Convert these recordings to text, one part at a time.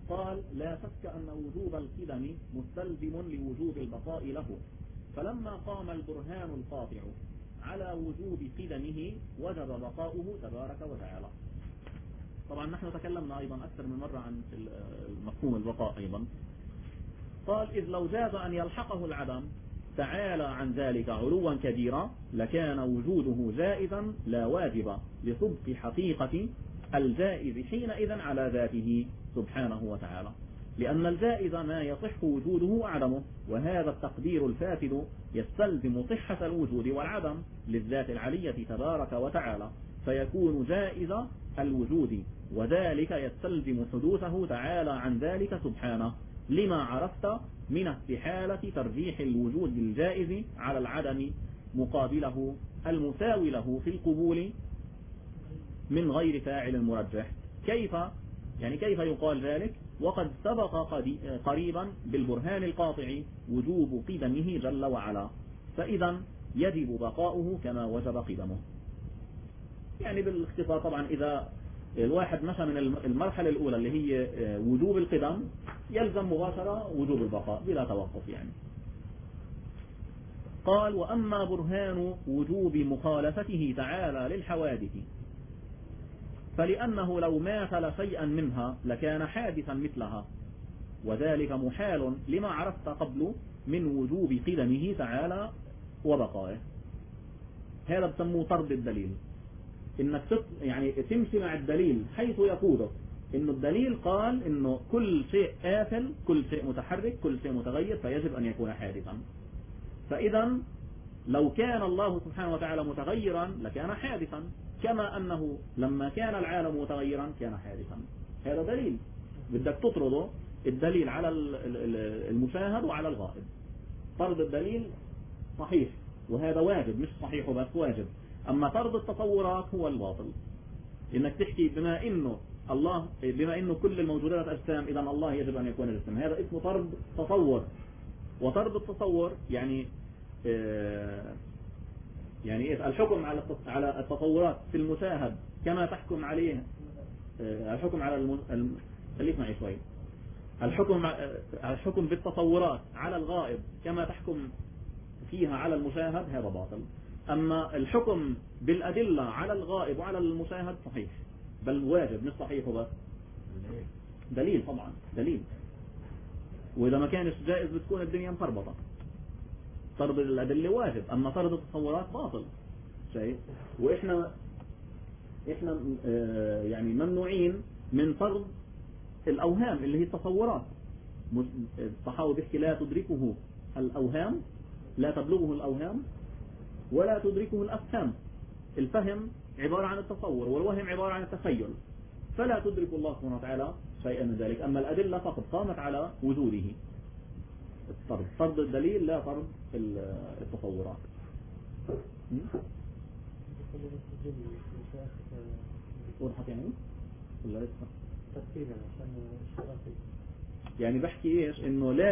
قال لا شك أن وجوب القدم مستلزم لوجوب البقاء له، فلما قام البرهان القاطع على وجوب قدمه وجب بقاؤه تبارك وتعالى. طبعا نحن تكلمنا أيضا أكثر من مرة عن مفهوم البقاء أيضا. قال إذ لو جاز أن يلحقه العدم تعالى عن ذلك علوا كبيرا لكان وجوده جائزا لا واجبا لصدق حقيقة الجائز حينئذ على ذاته سبحانه وتعالى، لأن الجائز ما يصح وجوده وعدمه، وهذا التقدير الفاسد يستلزم صحة الوجود والعدم للذات العلية تبارك وتعالى، فيكون جائز الوجود، وذلك يستلزم حدوثه تعالى عن ذلك سبحانه، لما عرفت من استحالة ترجيح الوجود الجائز على العدم مقابله المساوي له في القبول من غير فاعل مرجح. كيف يقال ذلك؟ وقد سبق قريبا بالبرهان القاطع وجوب قدمه جل وعلا، فإذا يجب بقاؤه كما وجب قدمه. يعني بالاختصار طبعا إذا الواحد مشى من المرحلة الأولى اللي هي وجوب القدم يلزم مباشرة وجوب البقاء بلا توقف يعني. قال وأما برهان وجوب مخالفته تعالى للحوادث فلأنه لو ماثل شيئا منها لكان حادثا مثلها، وذلك محال لما عرفت قبل من وجوب قدمه تعالى وبقائه. هذا بسموه طرد الدليل، انك يعني تمشي مع الدليل حيث يقودك، انه الدليل قال انه كل شيء آثل، كل شيء متحرك، كل شيء متغير فيجب ان يكون حادثا. فاذا لو كان الله سبحانه وتعالى متغيرا لكان حادثا، كما انه لما كان العالم متغيرا كان حادثا. هذا دليل بدك تطرده الدليل على المشاهد وعلى الغائب. طرد الدليل صحيح وهذا واجب، مش صحيح وبس واجب. أما طرد التصورات هو الباطل، إنك تحكي بما إنه كل الموجودات أجسام إذا الله يجب أن يكون جسم، هذا اسمه طرد تصور. وطرد التصور يعني الحكم على التصورات في المشاهد كما تحكم عليه الحكم على خليك معي شوي. الحكم بالتصورات على الغائب كما تحكم فيها على المشاهد هذا باطل. أما الحكم بالأدلة على الغائب وعلى المشاهد صحيح، بل واجب مش صحيح وبس. دليل طبعا دليل، وإذا ما كانش جائز بتكون الدنيا مخربطة. طرد الأدلة واجب، أما طرد التصورات باطل. شايف؟ وإحنا يعني ممنوعين من طرد الأوهام اللي هي التصورات. الصحابة بيحكي لا تدركه الأوهام، لا تبلغه الأوهام ولا تدركه الأفهام. الفهم عبارة عن التصور والوهم عبارة عن التخيل، فلا تدرك الله سبحانه وتعالى شيئا من ذلك. أما الأدلة فقط قامت على وجوده. طرد الدليل لا طرد التصورات. وضحت يعني ولا لسه؟ يعني بحكي ايش؟ انه لا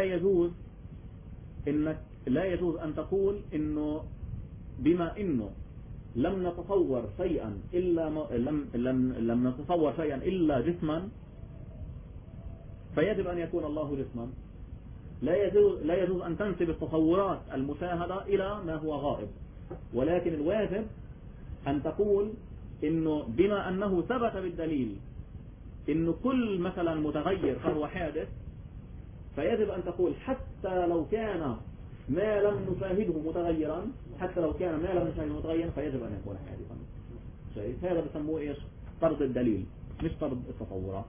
يجوز ان تقول انه بما انه لم نتصور شيئا الا جسما فيجب ان يكون الله جسما. لا يجوز ان تنسب التصورات المشاهدة الى ما هو غائب، ولكن الواجب ان تقول انه بما انه ثبت بالدليل انه كل مثلا متغير فهو حادث، فيجب ان تقول حتى لو كان ما لم نشاهده متغيرا، فيجب ان يكون حادثا. شايف؟ هذا بسموه ايش؟ طرد الدليل مش طرد التصورات.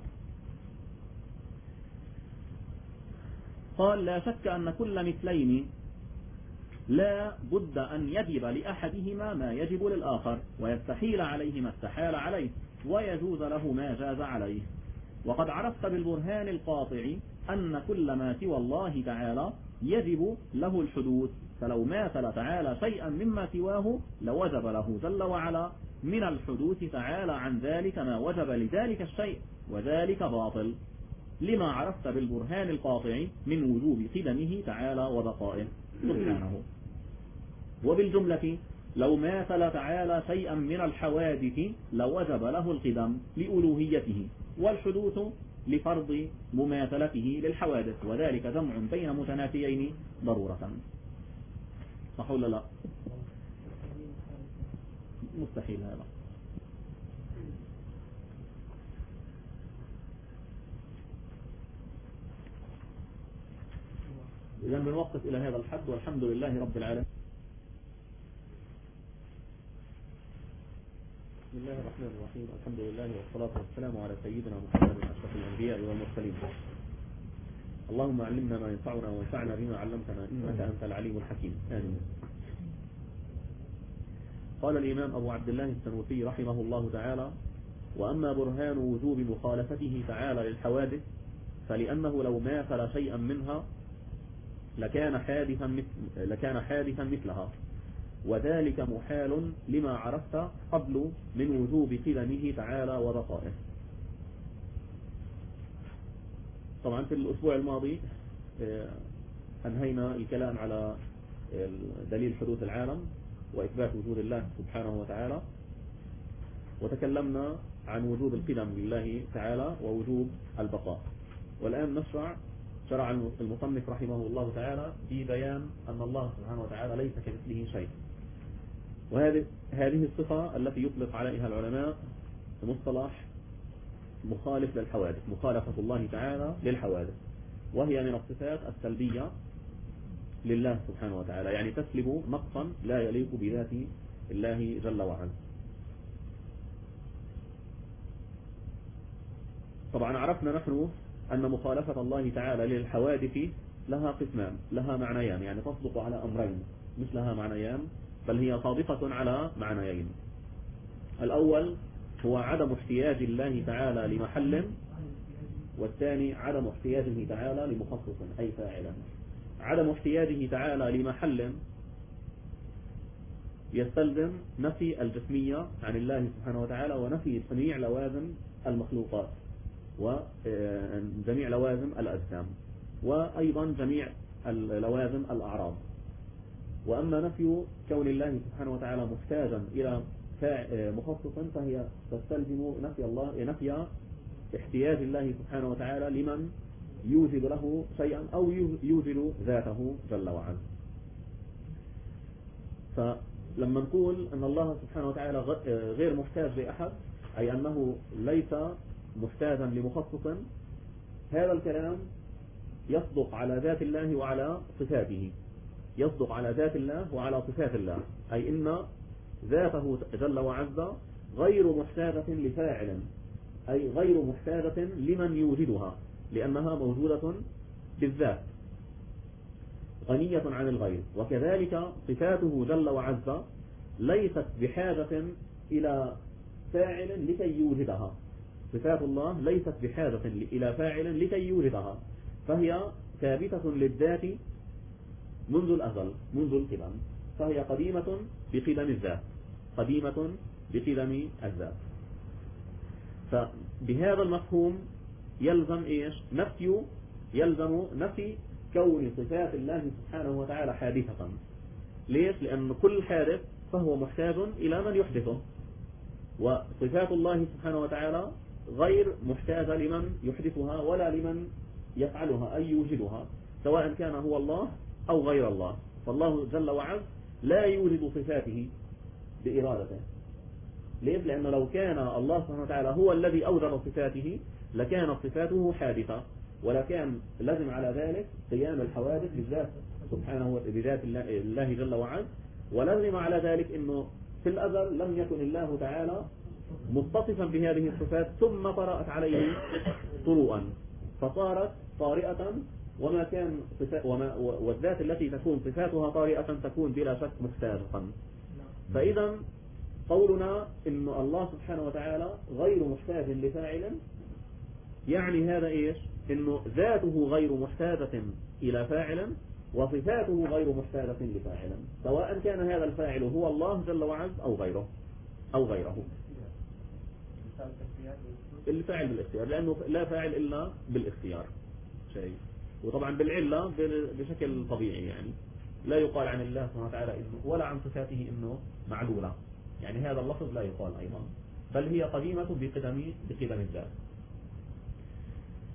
قال لا شك ان كل مثلين لا بد ان يجب لاحدهما ما يجب للاخر، ويستحيل عليه ما استحال عليه، ويجوز له ما جاز عليه. وقد عرفت بالبرهان القاطع أن كل ما سوى الله تعالى يجب له الحدوث، فلو ماثل تعالى شيئا مما سواه لوجب له جل وعلا من الحدوث تعالى عن ذلك ما وجب لذلك الشيء، وذلك باطل، لما عرفت بالبرهان القاطع من وجوب قدمه تعالى وبقائه سبحانه. وبالجملة لو ماثل تعالى شيئا من الحوادث لوجب له القدم لألوهيته، والحدوث لفرض مماثلته للحوادث، وذلك جمع بين متنافيين ضرورة. صح ولا لا؟ مستحيل هذا. إذا بنوقف إلى هذا الحد، والحمد لله رب العالمين. بسم الله الرحمن الرحيم، الحمد لله والصلاة والسلام على سيدنا محمد أشرف الأنبياء والمرسلين. اللهم علمنا ما ينفعنا وانفعنا بما علمتنا، إنك أنت العليم الحكيم. آمين. قال الإمام أبو عبد الله السنوسي رحمه الله تعالى: وأما برهان وجوب مخالفته تعالى للحوادث فلأنه لو ماثل شيئا منها لكان حادثا مثلها، وذلك محال لما عرفت قبل من وجوب قدمه تعالى وبقائه. طبعا في الأسبوع الماضي أنهينا الكلام على دليل حدوث العالم وإثبات وجود الله سبحانه وتعالى، وتكلمنا عن وجوب القدم لله تعالى ووجوب البقاء. والآن شرع المصنف رحمه الله تعالى في بيان أن الله سبحانه وتعالى ليس كمثله شيء، وهذه الصفة التي يطلق عليها العلماء مصطلح مخالف للحوادث، مخالفة الله تعالى للحوادث، وهي من الصفات السلبية لله سبحانه وتعالى، يعني تسلب نقصا لا يليق بذات الله جل وعلا. طبعا عرفنا نحن أن مخالفة الله تعالى للحوادث لها قسمان، لها معنيان، يعني تصدق على أمرين، مش لها معنيان بل هي صادقة على معنيين. الأول هو عدم احتياج الله تعالى لمحل، والثاني عدم احتياجه تعالى لمخصص أي فاعلا. عدم احتياجه تعالى لمحل يستلزم نفي الجسمية عن الله سبحانه وتعالى، ونفي جميع لوازم المخلوقات وجميع لوازم الأجسام، وأيضا جميع لوازم الأعراض. وأما نفي كون الله سبحانه وتعالى محتاجا إلى مخصص فهي تستلزم نفي احتياج الله سبحانه وتعالى لمن يوجد له شيئا أو يوجد ذاته جل وعلا. فلما نقول أن الله سبحانه وتعالى غير محتاج لأحد، أي أنه ليس محتاجا لمخصص، هذا الكلام يصدق على ذات الله وعلى صفاته، يصدق على ذات الله وعلى صفات الله، أي إن ذاته جل وعز غير محتاجة لفاعل، أي غير محتاجة لمن يوجدها، لأنها موجودة بالذات غنية عن الغير. وكذلك صفاته جل وعز ليست بحاجة إلى فاعل لكي يوجدها، صفات الله ليست بحاجة إلى فاعل لكي يوجدها، فهي ثابتة للذات منذ الأزل، منذ القدم، فهي قديمة بقدم الذات، قديمة بقدم الذات. فبهذا المفهوم يلزم نفي كون صفات الله سبحانه وتعالى حادثة. ليش؟ لأن كل حادث فهو محتاج إلى من يحدثه، وصفات الله سبحانه وتعالى غير محتاجة لمن يحدثها ولا لمن يفعلها أي يوجدها، سواء كان هو الله أو غير الله. فالله جل وعلا لا يوجد صفاته بإرادته. ليه؟ لأنه لو كان الله سبحانه وتعالى هو الذي أوجد صفاته لكانت صفاته حادثة، ولكان لازم على ذلك قيام الحوادث بالذات سبحانه بذات الله جل وعلا، ولازم على ذلك أنه في الأزل لم يكن الله تعالى متصفا بهذه الصفات ثم طرأت عليه طروءا فصارت طارئة، والذات التي تكون صفاتها طارئة تكون بلا شك محتاجة. فإذا قولنا إن الله سبحانه وتعالى غير محتاج لفاعل يعني هذا إيش؟ إنه ذاته غير محتاجة إلى فاعل وصفاته غير محتاجة لفاعل، سواء كان هذا الفاعل هو الله جل وعلا أو غيره. الفاعل بالاختيار، لأنه لا فاعل إلا بالاختيار شيء، وطبعا بالعلة بشكل طبيعي، يعني لا يقال عن الله سبحانه وتعالى إنه ولا عن صفاته إنه معلولة، يعني هذا اللفظ لا يقال أيضا، بل هي قديمة بقدم الذات.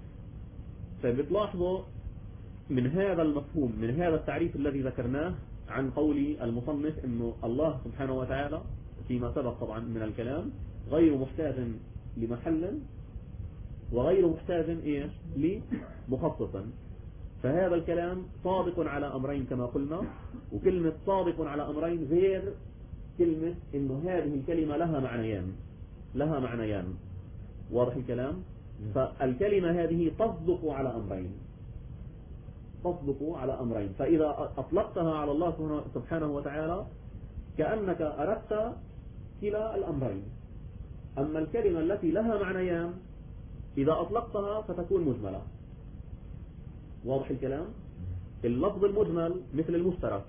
فبتلاحظوا من هذا المفهوم، من هذا التعريف الذي ذكرناه عن قول المصنف انه الله سبحانه وتعالى فيما سبق طبعا من الكلام غير محتاج لمحل وغير محتاج ايش لمخصص. فهذا الكلام صادق على امرين كما قلنا، وكلمة صادق على امرين غير كلمة انه هذه الكلمة لها معنيان. واضح الكلام؟ فالكلمة هذه تصدق على أمرين، فإذا أطلقتها على الله سبحانه وتعالى كأنك أردت كلا الأمرين. أما الكلمة التي لها معنيان إذا أطلقتها فتكون مجملة. واضح الكلام؟ اللفظ المجمل مثل المشترك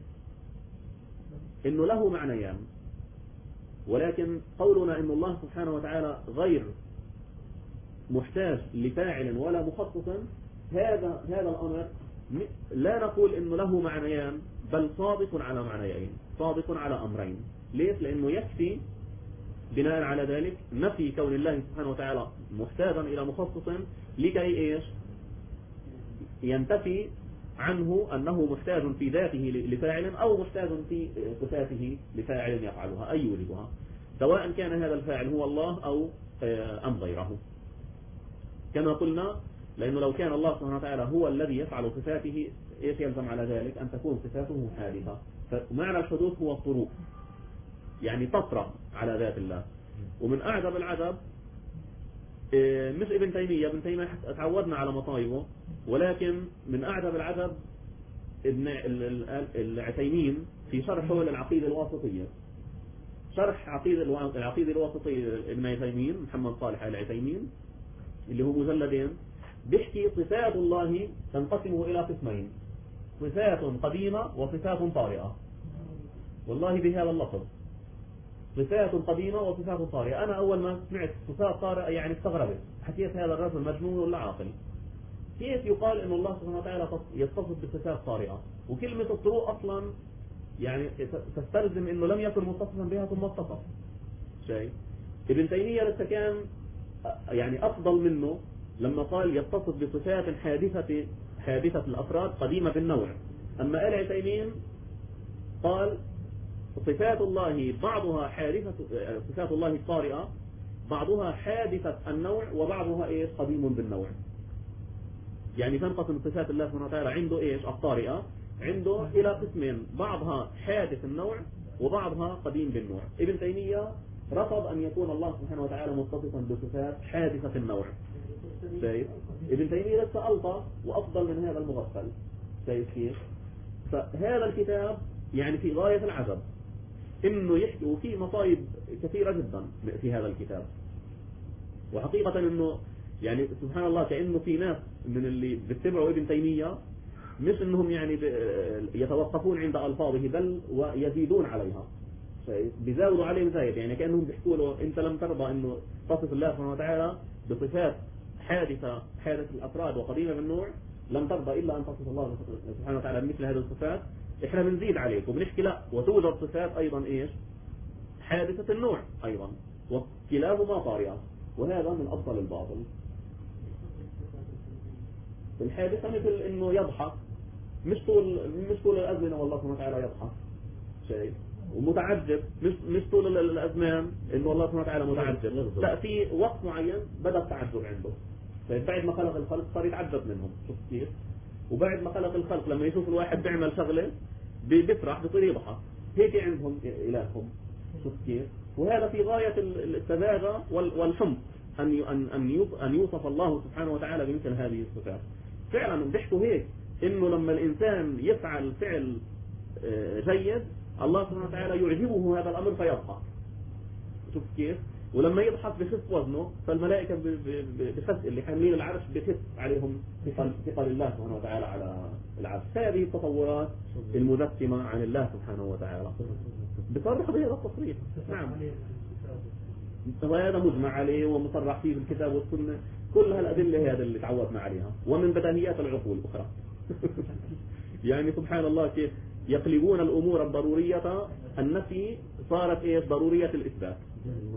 إنه له معنيان، ولكن قولنا إن الله سبحانه وتعالى غير محتاج لفاعل ولا مخصص، هذا الأمر لا نقول إنه له معنيان، بل صادق على معنيين، صادق على أمرين. ليش؟ لأنه يكفي بناء على ذلك نفي كون الله سبحانه وتعالى محتاجا إلى مخصص لكي إيش ينتفي عنه أنه محتاج في ذاته لفاعل أو محتاج في صفاته لفاعل يفعلها أي يوجدها، سواء كان هذا الفاعل هو الله أو أم غيره. كما قلنا لأنه لو كان الله سبحانه وتعالى هو الذي يفعل صفاته إيش يلزم على ذلك؟ أن تكون صفاته حادثة. فمعنى الحدوث هو الطروق، يعني تطرأ على ذات الله. ومن أعجب العجب مش ابن تيمية تعودنا على مصايبه، ولكن من أعجب العجب ابن العثيمين في شرحه للعقيدة الواسطية، شرح العقيدة الواسطية ابن عثيمين محمد صالح العثيمين اللي هو مجلدين، بيحكي صفات الله تنقسم إلى قسمين: صفات قديمة وصفات طارئة. والله بهذا اللفظ صفات قديمة وصفات طارئة. أنا أول ما سمعت صفات طارئة يعني استغربت، حكيت هذا الرجل مجنون ولا عاقل؟ كيف يقال إن الله سبحانه وتعالى يتصف بصفات طارئة؟ وكلمة الطروق أصلا يعني تستلزم إنه لم يكن متصفا بها ثم اتصف. شيء ابن تيمية لسه كان يعني أفضل منه لما قال يتصف بصفات حادثة الأفراد قديمة بالنوع. أما العثيمين قال صفات الله بعضها حادثة، صفات الله الطارئة بعضها حادثة النوع وبعضها إيش قديم بالنوع. يعني تنقسم صفات الله سبحانه وتعالى عنده إيش الطارئة عنده إلى قسمين: بعضها حادث النوع وبعضها قديم بالنوع. ابن تيمية رفض أن يكون الله سبحانه وتعالى متصفا بصفات حادثة النوع. شايف؟ ابن تيمية لسه ألطف وأفضل من هذا المغفل. شايف كيف؟ فهذا الكتاب يعني في غاية العجب إنه يحكي، وفيه مصايب كثيرة جدا في هذا الكتاب. وحقيقة إنه يعني سبحان الله كأنه في ناس من اللي بيتبعوا ابن تيمية مش إنهم يعني يتوقفون عند ألفاظه، بل ويزيدون عليها، بيزاودوا عليه زايد. يعني كأنهم بيحكوا له أنت لم ترضى إنه تصف الله سبحانه وتعالى بصفات حادث الأفراد وقديمة بالنوع، لم ترضى إلا أن تصف الله سبحانه وتعالى بمثل هذه الصفات، إحنا بنزيد عليك وبنحكي لا، وتوجد صفات أيضا إيش حادثة النوع أيضا، وكلاهما طارئة. وهذا من أفضل الباطل. الحادثة مثل إنه يضحك، مش طول الأزمنة والله سبحانه وتعالى يضحك. شيء ومتعجب مش طول الأزمان إنه الله سبحانه وتعالى متعجب، لا، في وقت معين بدأ التعجب عنده. بعد ما خلق الخلق صار يتعجب منهم. شوف كيف؟ وبعد ما خلق الخلق لما يشوف الواحد بيعمل شغلة بيفرح بصير يضحك. هيك عندهم إلههم. شوف كيف؟ وهذا في غاية السذاجة والحمق أن يوصف الله سبحانه وتعالى بمثل هذه الصفات. فعلا بيحكوا هيك إنه لما الإنسان يفعل فعل جيد الله سبحانه وتعالى يعجبه هذا الأمر فيضحك. شوف كيف؟ ولما يضحك بخف وزنه فالملائكة بخف اللي حاملين العرش بخف عليهم ثقل الله سبحانه وتعالى على العرش. هذه التصورات المجسمة عن الله سبحانه وتعالى بصرح بهذا التصريح. نعم، وهذا مجمع عليه ومصرح فيه بالكتاب والسنة. كل هالأدلة هذا اللي تعودنا عليها، ومن بديهيات العقول الأخرى. يعني سبحان الله كيف يقلبون الأمور الضرورية النفي صارت إيش ضرورية الإثبات.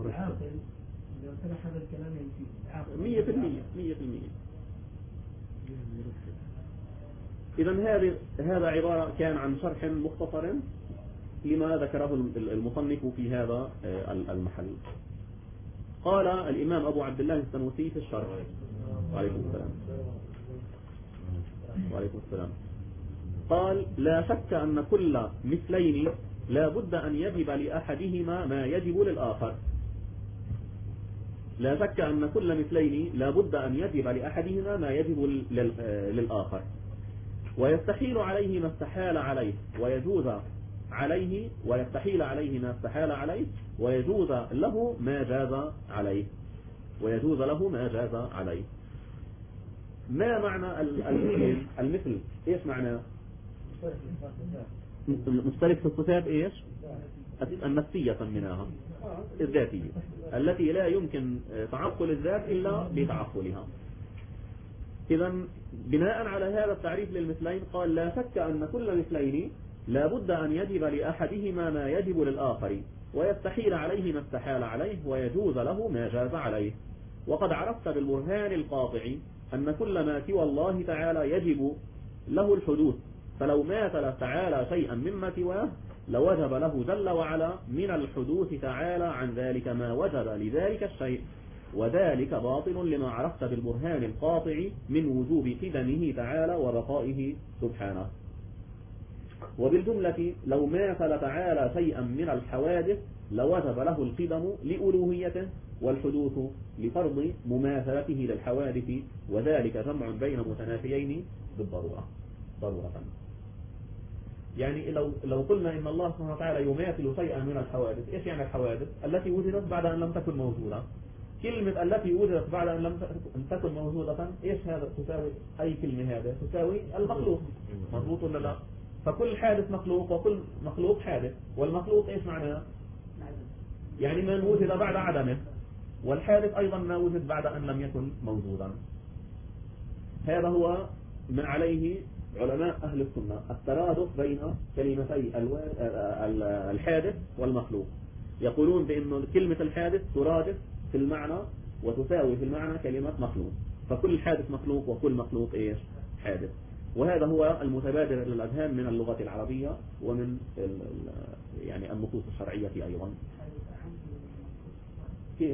100%. إذن هذا عبارة كان عن شرح مختصر لما ذكره المصنف في هذا المحل. قال الإمام أبو عبد الله السنوسي في الشرح. وعليكم السلام. وعليكم السلام. قال: لا شك أن كل مثلين لا بد أن يجب لأحدهما ما يجب للآخر. لا شك أن كل مثلين لا بد أن يجب لأحدهما ما يجب للآخر، ويستحيل عليه ما استحال عليه، ويجوز عليه ويستحيل عليه ما استحال عليه، ويجوز له ما جاز عليه. ويجوز له ما جاز عليه. ما معنى المثل؟ ايش معناه؟ مختلف في الصفات ايش؟ النفسية منها، الذاتية التي لا يمكن تعقل الذات إلا بتعقلها. إذا بناء على هذا التعريف للمثلين قال: لا شك أن كل مثلين لا بد أن يجب لأحدهما ما يجب للآخر، ويستحيل عليه ما استحال عليه، ويجوز له ما جاز عليه. وقد عرفت بالبرهان القاطع أن كل ما سوى الله تعالى يجب له الحدوث، فلو ماثل تعالى شيئا مما سواه لوجب له جل وعلا من الحدوث تعالى عن ذلك ما وجب لذلك الشيء، وذلك باطل لما عرفت بالبرهان القاطع من وجوب قدمه تعالى وبقائه سبحانه. وبالجملة لو ماثل تعالى شيئا من الحوادث لوجب له القدم لألوهيته، والحدوث لفرض مماثلته للحوادث، وذلك جمع بين متنافيين بالضرورة ضرورة. يعني لو قلنا إن الله سبحانه وتعالى يماثل شيئا من الحوادث، إيش يعني الحوادث؟ التي وجدت بعد أن لم تكن موجودة. كلمة التي وجدت بعد أن لم تكن موجودة، إيش هذا تساوي؟ أي كلمة هذا تساوي المخلوق، مضبوط ولا لا؟ فكل حادث مخلوق وكل مخلوق حادث، والمخلوق إيش معناه؟ يعني من وجد بعد عدمه، والحادث أيضا ما وجد بعد أن لم يكن موجودا. هذا هو من عليه علماء أهل السنة، الترادف بين كلمتي الحادث والمخلوق. يقولون بأن كلمة الحادث ترادف في المعنى وتساوي في المعنى كلمة مخلوق، فكل حادث مخلوق وكل مخلوق إيش؟ حادث. وهذا هو المتبادر للأذهان من اللغة العربية ومن يعني النصوص الشرعية أيضا. كيف؟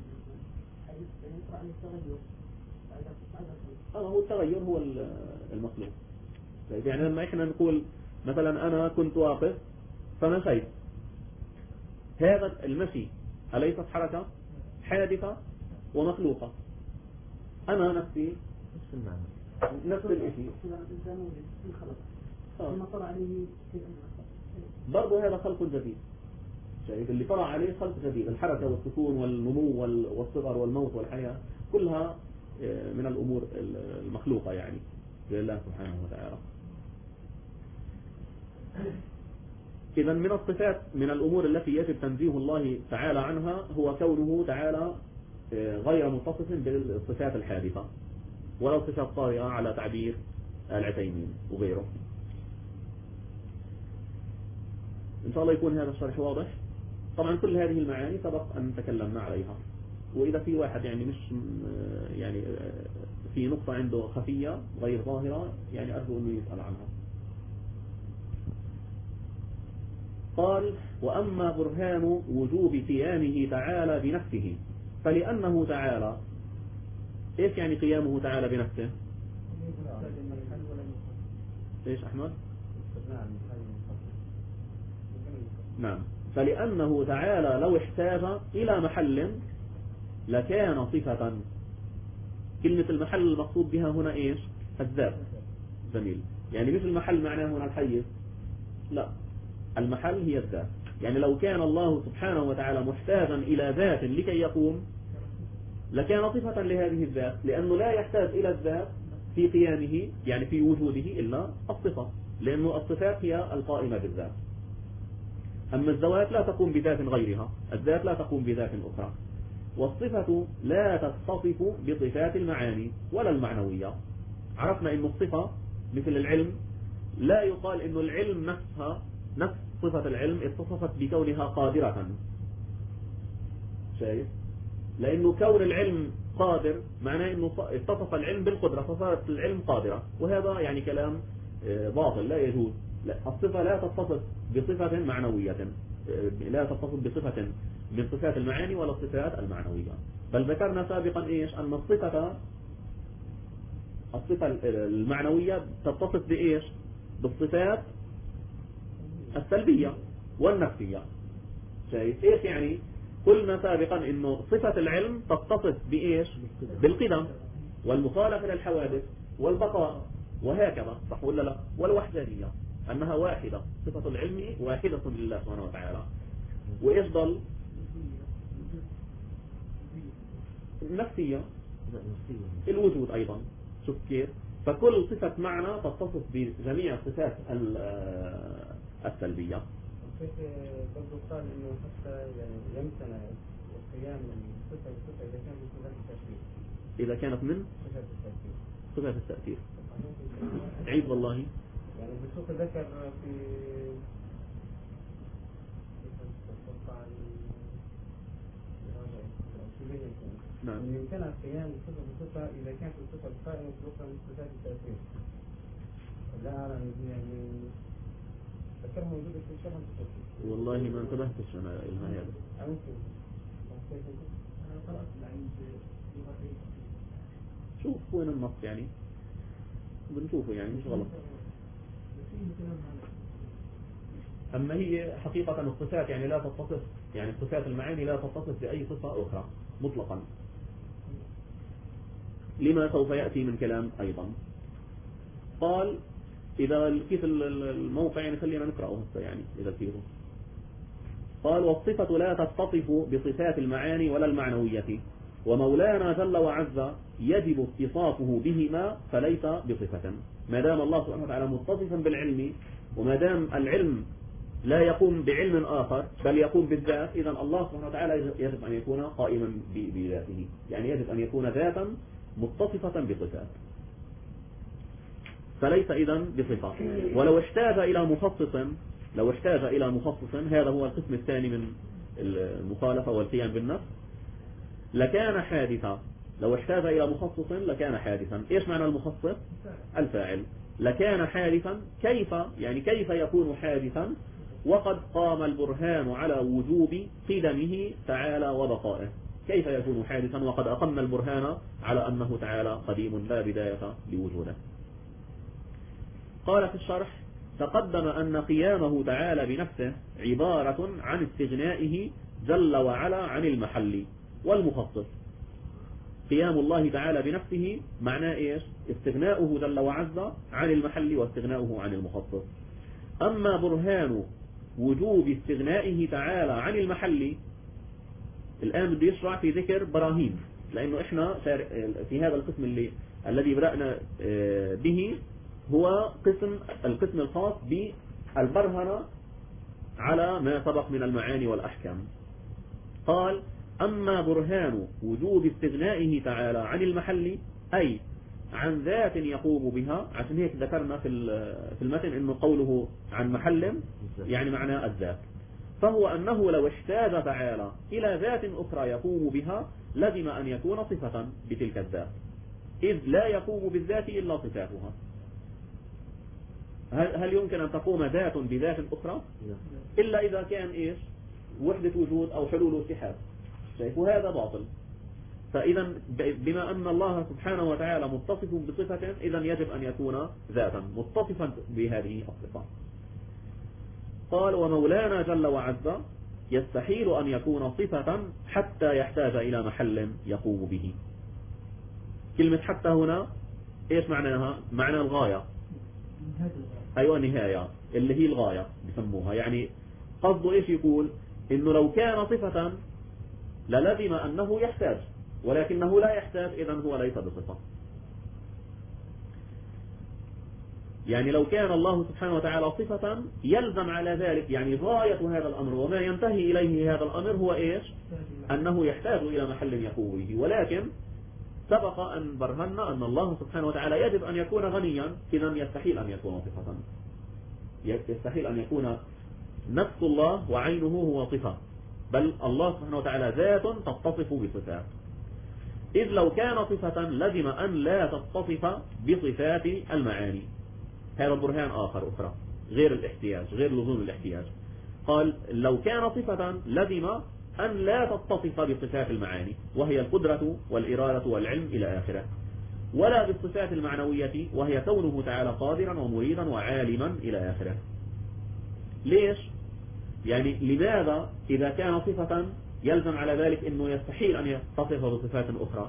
هو التغير هو المخلوق. يعني لما احنا نقول مثلا أنا كنت واقف فمشيت، هذا المشي أليست حركة حادثة ومخلوقة؟ أنا نفسي نفس الشيء برضو هذا خلق جديد. شايف اللي طلع عليه خلق جديد، الحركة والسكون والنمو والصغر والموت والحياة كلها من الأمور المخلوقة يعني لله سبحانه وتعالى. إذا من الصفات من الأمور التي يجب تنزيه الله تعالى عنها هو كونه تعالى غير متصف بالصفات الحادثة، ولو صفات طارئة على تعبير العتيمين وغيره. إن شاء الله يكون هذا الشرح واضح. طبعا كل هذه المعاني سبق أن تكلمنا عليها، وإذا في واحد يعني مش يعني في نقطة عنده خفية غير ظاهرة يعني أرجو أنه يسأل عنها. قال: وأما برهان وجوب قيامه تعالى بنفسه فلأنه تعالى، إيش يعني قيامه تعالى بنفسه؟ إيش أحمد؟ نعم، فلأنه تعالى لو احتاج إلى محل لكان صفة. كلمة المحل المقصود بها هنا إيش؟ الذات. جميل. يعني مش المحل معناه هنا الحيز، لا، المحل هي الذات. يعني لو كان الله سبحانه وتعالى محتاجا إلى ذات لكي يقوم لكان صفة لهذه الذات، لأنه لا يحتاج إلى الذات في قيامه يعني في وجوده إلا الصفة، لأنه الصفات هي القائمة بالذات. أما الذوات لا تقوم بذات غيرها، الذات لا تقوم بذات أخرى. والصفة لا تتصف بصفات المعاني ولا المعنوية. عرفنا أن الصفة مثل العلم لا يقال أن العلم نفسها نفس صفة العلم اتصفت بكونها قادرة. شايف؟ لأنه كون العلم قادر معناه أنه اتصف العلم بالقدرة فصارت العلم قادرة، وهذا يعني كلام باطل لا يجوز. الصفة لا تتصف بصفة معنوية، لا تتصف بصفة من صفات المعاني ولا الصفات المعنوية. بل ذكرنا سابقا إيش أن الصفة المعنوية تتصف بإيش؟ بالصفات السلبية والنفسية. شايف إيش يعني؟ قلنا سابقا إنه صفة العلم تتصف بإيش؟ بالقدم والمخالفة للحوادث والبقاء وهكذا، صح ولا لا؟ والوحدانية أنها واحدة، صفة العلم واحدة لله سبحانه وتعالى. وإيش ضل؟ النفسية، الوجود أيضا. شوف كيف؟ فكل صفة معنى تتصف بجميع الصفات السلبية. كيف برضو قال إنه حتى يعني يمتنع القيام من صفة لصفة إذا كانت من صفات التأثير. إذا كانت من صفات التأثير. صفات التأثير. عيد والله. يعني بالسوق ذكر في نعم. إن يمكنها القيام بصفة بصفة إذا كانت الصفة القائمة بصفة من صفات التأثير. لا أعلم يعني ذكرها موجودة في شرح التأثير. والله ما انتبهتش أنا إلى هذا. أنا قرأت العين شوف وين النص يعني بنشوفه يعني مش غلط. أما هي حقيقة الصفات يعني لا تتصف، يعني صفات المعاني لا تتصف بأي صفة أخرى مطلقا، لما سوف يأتي من كلام أيضا. قال إذا كيف الموقع يعني خلينا نقرأه هسه يعني إذا كيف. قال والصفة لا تتصف بصفات المعاني ولا المعنوية، ومولانا جل وعز يجب اتصافه بهما فليس بصفة. ما دام الله سبحانه وتعالى متصفا بالعلم، وما دام العلم لا يقوم بعلم آخر بل يقوم بالذات، إذا الله سبحانه وتعالى يجب أن يكون قائما بذاته، يعني يجب أن يكون ذاتا متصفة بصفات، فليس إذن بصفة. ولو احتاج إلى مخصص، هذا هو القسم الثاني من المخالفة والقيام بالنفس، لكان حادثا. لو احتاج إلى مخصص لكان حادثا. إيش معنى المخصص؟ الفاعل. لكان حادثا كيف؟ يعني كيف يكون حادثا وقد قام البرهان على وجوب قدمه تعالى وبقائه؟ كيف يكون حادثا وقد أقمنا البرهان على أنه تعالى قديم لا بداية لوجوده؟ قال في الشرح: تقدم أن قيامه تعالى بنفسه عبارة عن استغنائه جل وعلا عن المحل والمخصص. قيام الله تعالى بنفسه معناه إيش؟ استغناؤه جل وعز عن المحل واستغناؤه عن المخصص. أما برهان وجوب استغنائه تعالى عن المحل، الآن بده يشرع في ذكر براهين، لأنه إحنا في هذا القسم الذي بدأنا به هو القسم الخاص بالبرهنة على ما سبق من المعاني والأحكام. قال: أما برهان وجوب استغنائه تعالى عن المحل أي عن ذات يقوم بها، عشان هيك ذكرنا في المتن إنه قوله عن محل يعني معنى الذات، فهو أنه لو احتاج تعالى إلى ذات أخرى يقوم بها لزم أن يكون صفة بتلك الذات، إذ لا يقوم بالذات إلا صفاتها. هل يمكن أن تقوم ذات بذات أخرى؟ إلا إذا كان إيش؟ وحدة وجود أو حلول واتحاد. شايفوا هذا باطل. فإذا بما أن الله سبحانه وتعالى متصف بصفة، إذا يجب أن يكون ذاتا متصفا بهذه الصفة. قال: ومولانا جل وعز يستحيل أن يكون صفة حتى يحتاج إلى محل يقوم به. كلمة حتى هنا إيش معناها؟ معنى الغاية. أيوة نهاية، اللي هي الغاية بسموها. يعني قصده إيش يقول؟ إنه لو كان صفة للزم أنه يحتاج، ولكنه لا يحتاج، إذن هو ليس بصفة. يعني لو كان الله سبحانه وتعالى صفة يلزم على ذلك، يعني غاية هذا الأمر وما ينتهي إليه هذا الأمر هو إيش؟ أنه يحتاج إلى محل يقوم به. ولكن سبق أن برهنا أن الله سبحانه وتعالى يجب أن يكون غنيا، إذن يستحيل أن يكون صفة، يستحيل أن يكون نفس الله وعينه هو صفة، بل الله سبحانه وتعالى ذات تتصف بصفات. إذ لو كان صفة لزم أن لا تتصف بصفات المعاني، هذا برهان آخر أخرى غير الاحتياج، غير لزوم الاحتياج. قال لو كان صفة لزم أن لا تتصف بصفات المعاني وهي القدرة والإرادة والعلم إلى آخره، ولا بالصفات المعنوية وهي كونه تعالى قادرا ومريدا وعالما إلى آخره. ليش؟ يعني لماذا إذا كان صفة يلزم على ذلك أنه يستحيل أن يتصف بصفات أخرى؟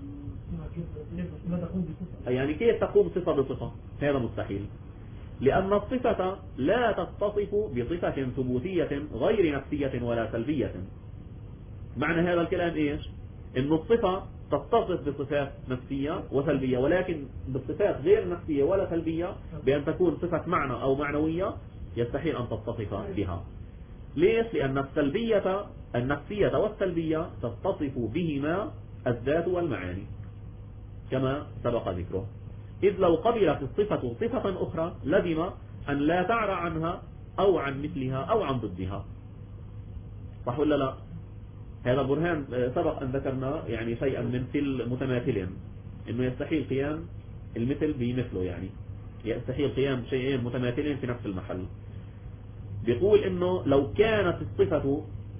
يعني كيف تقوم صفة بصفة؟ هذا مستحيل، لأن الصفة لا تتصف بصفة ثبوتية غير نفسية ولا سلبية. معنى هذا الكلام إيش؟ إن الصفة تتصف بصفات نفسية وسلبية، ولكن بالصفات غير نفسية ولا سلبية بأن تكون صفة معنى أو معنوية يستحيل أن تتصف بها. ليش؟ لأن النفسية والسلبية تتصف بهما الذات والمعاني كما سبق ذكره. إذ لو قبلت الصفة صفة أخرى لزم أن لا تعرى عنها أو عن مثلها أو عن ضدها. صح ولا لا؟ هذا برهان سبق أن ذكرنا يعني شيئا من مثل متماثلين، إنه يستحيل قيام المثل بمثله، يعني يستحيل قيام شيئين متماثلين في نفس المحل. بيقول إنه لو كانت الصفة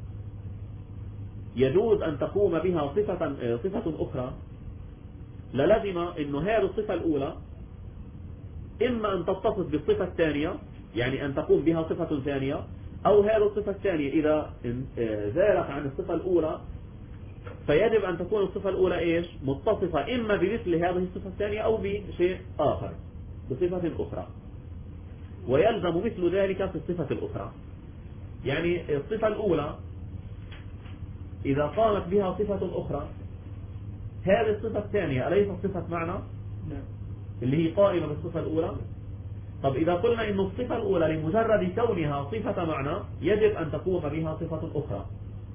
يجوز أن تقوم بها صفة أخرى للزم إنه هذه الصفة الأولى إما أن تتصف بالصفة الثانية، يعني أن تقوم بها صفة ثانية، أو هذه الصفة الثانية إذا زالت عن الصفة الأولى فيجب أن تكون الصفة الأولى إيش؟ متصفة إما بمثل هذه الصفة الثانية أو بشيء آخر بصفة أخرى، ويلزم مثل ذلك في الصفة الأخرى. يعني الصفة الأولى إذا قامت بها صفة أخرى، هذه الصفة الثانية أليست صفة معنى اللي هي قائمة بالصفة الأولى؟ طب إذا قلنا إن الصفة الأولى لمجرد كونها صفة معنى يجب أن تقوم بها صفة أخرى،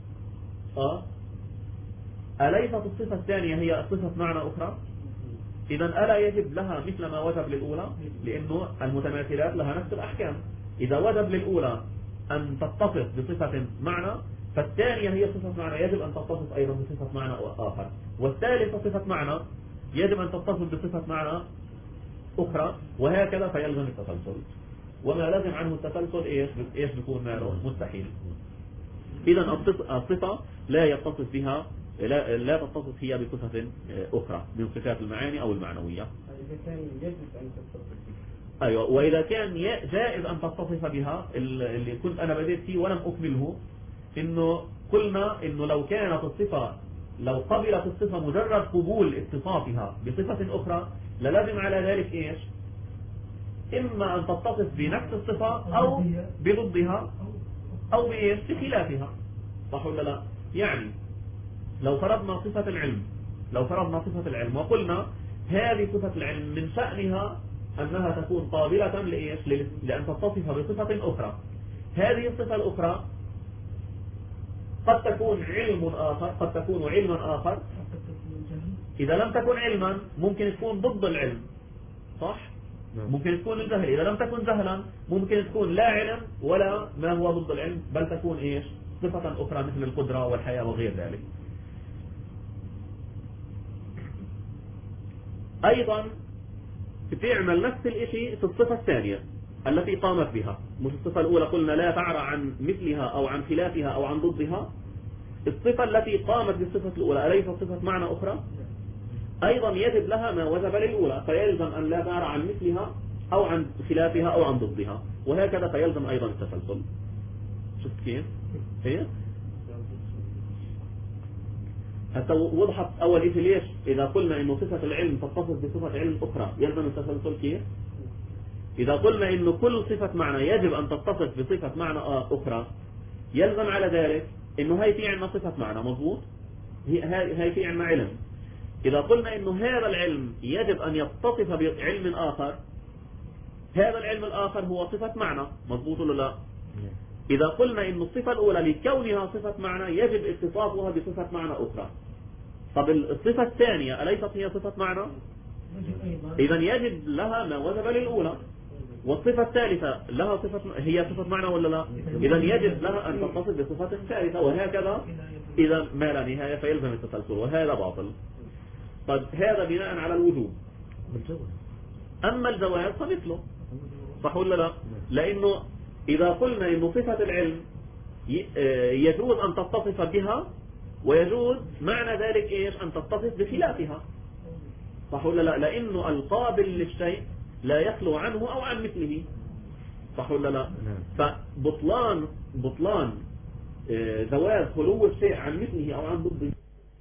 أليست الصفة الثانية هي صفة معنى أخرى؟ إذا ألا يجب لها مثل ما وجب للأولى؟ لأنه المتماثلات لها نفس الأحكام. إذا وجب للأولى أن تتصف بصفة معنى، فالثانية هي صفة معنى يجب أن تتصف أيضا بصفة معنى آخر، والثالثة صفة معنى يجب أن تتصف بصفة معنى أخرى، وهكذا فيلزم التسلسل. وما لازم عنه التسلسل إيش بيكون ماله؟ مستحيل. إذا الصفة لا يتصف بها لا تتصف هي بصفة أخرى من صفات المعاني أو المعنوية. إذا كان يجب أن تتصف بها. أيوة، وإذا كان جائز أن تتصف بها اللي كنت أنا بديت فيه ولم أكمله، إنه قلنا إنه لو كانت الصفة لو قبلت الصفة مجرد قبول اتصافها بصفة أخرى للازم على ذلك إيش؟ إما أن تتصف بنفس الصفة أو بضدها أو بإيش؟ بخلافها. صح ولا لا؟ يعني لو فرضنا صفة العلم وقلنا هذه صفة العلم من شأنها أنها تكون قابلة لإيش؟ لأن تتصف بصفة أخرى. هذه الصفة الأخرى قد تكون علم آخر، قد تكون علما آخر. إذا لم تكن علما ممكن تكون ضد العلم، صح؟ ممكن تكون الجهل. إذا لم تكن جهلا ممكن تكون لا علم ولا ما هو ضد العلم، بل تكون إيش؟ صفة أخرى مثل القدرة والحياة وغير ذلك. أيضا بتعمل نفس الشيء في الصفة الثانية التي قامت بها. مش الصفة الأولى قلنا لا تعرى عن مثلها أو عن خلافها أو عن ضدها؟ الصفة التي قامت بالصفة الأولى أليست صفة معنى أخرى؟ أيضا يجب لها ما وجب للأولى، فيلزم أن لا تعرى عن مثلها أو عن خلافها أو عن ضدها، وهكذا فيلزم أيضا التسلسل. شفت كيف؟ هي؟ حتى وضحت أول شيء ليش إذا قلنا إنه صفة العلم تتصف بصفة علم أخرى يلزم التسلسل كيف؟ إذا قلنا إنه كل صفة معنى يجب أن تتصف بصفة معنى أخرى يلزم على ذلك إنه هاي في عنا صفة معنى، مضبوط؟ هاي في عنا علم. إذا قلنا إنه هذا العلم يجب أن يتصف بعلم آخر، هذا العلم الآخر هو صفة معنى، مضبوط ولا لا؟ إذا قلنا إن الصفة الأولى لكونها صفة معنى يجب اتصافها بصفة معنى أخرى. طب الصفة الثانية أليست هي صفة معنى؟ إذا يجب لها ما وجب للأولى. والصفة الثالثة لها هي صفة معنى ولا لا؟ إذا يجب لها أن تتصف بصفة ثالثة، وهكذا إذا ما لا نهاية فيلزم التسلسل، وهذا باطل. طب هذا بناء على الوجوب. أما الجواز فمثله، صح ولا لا؟ لأنه إذا قلنا إنه صفة العلم يجوز أن تتصف بها، ويجوز معنى ذلك إيش؟ أن تتصف بخلافها، صح ولا لا؟ لأنه القابل للشيء لا يخلو عنه أو عن مثله، صح ولا لا؟ فبطلان جواز خلو الشيء عن مثله أو عن ضده.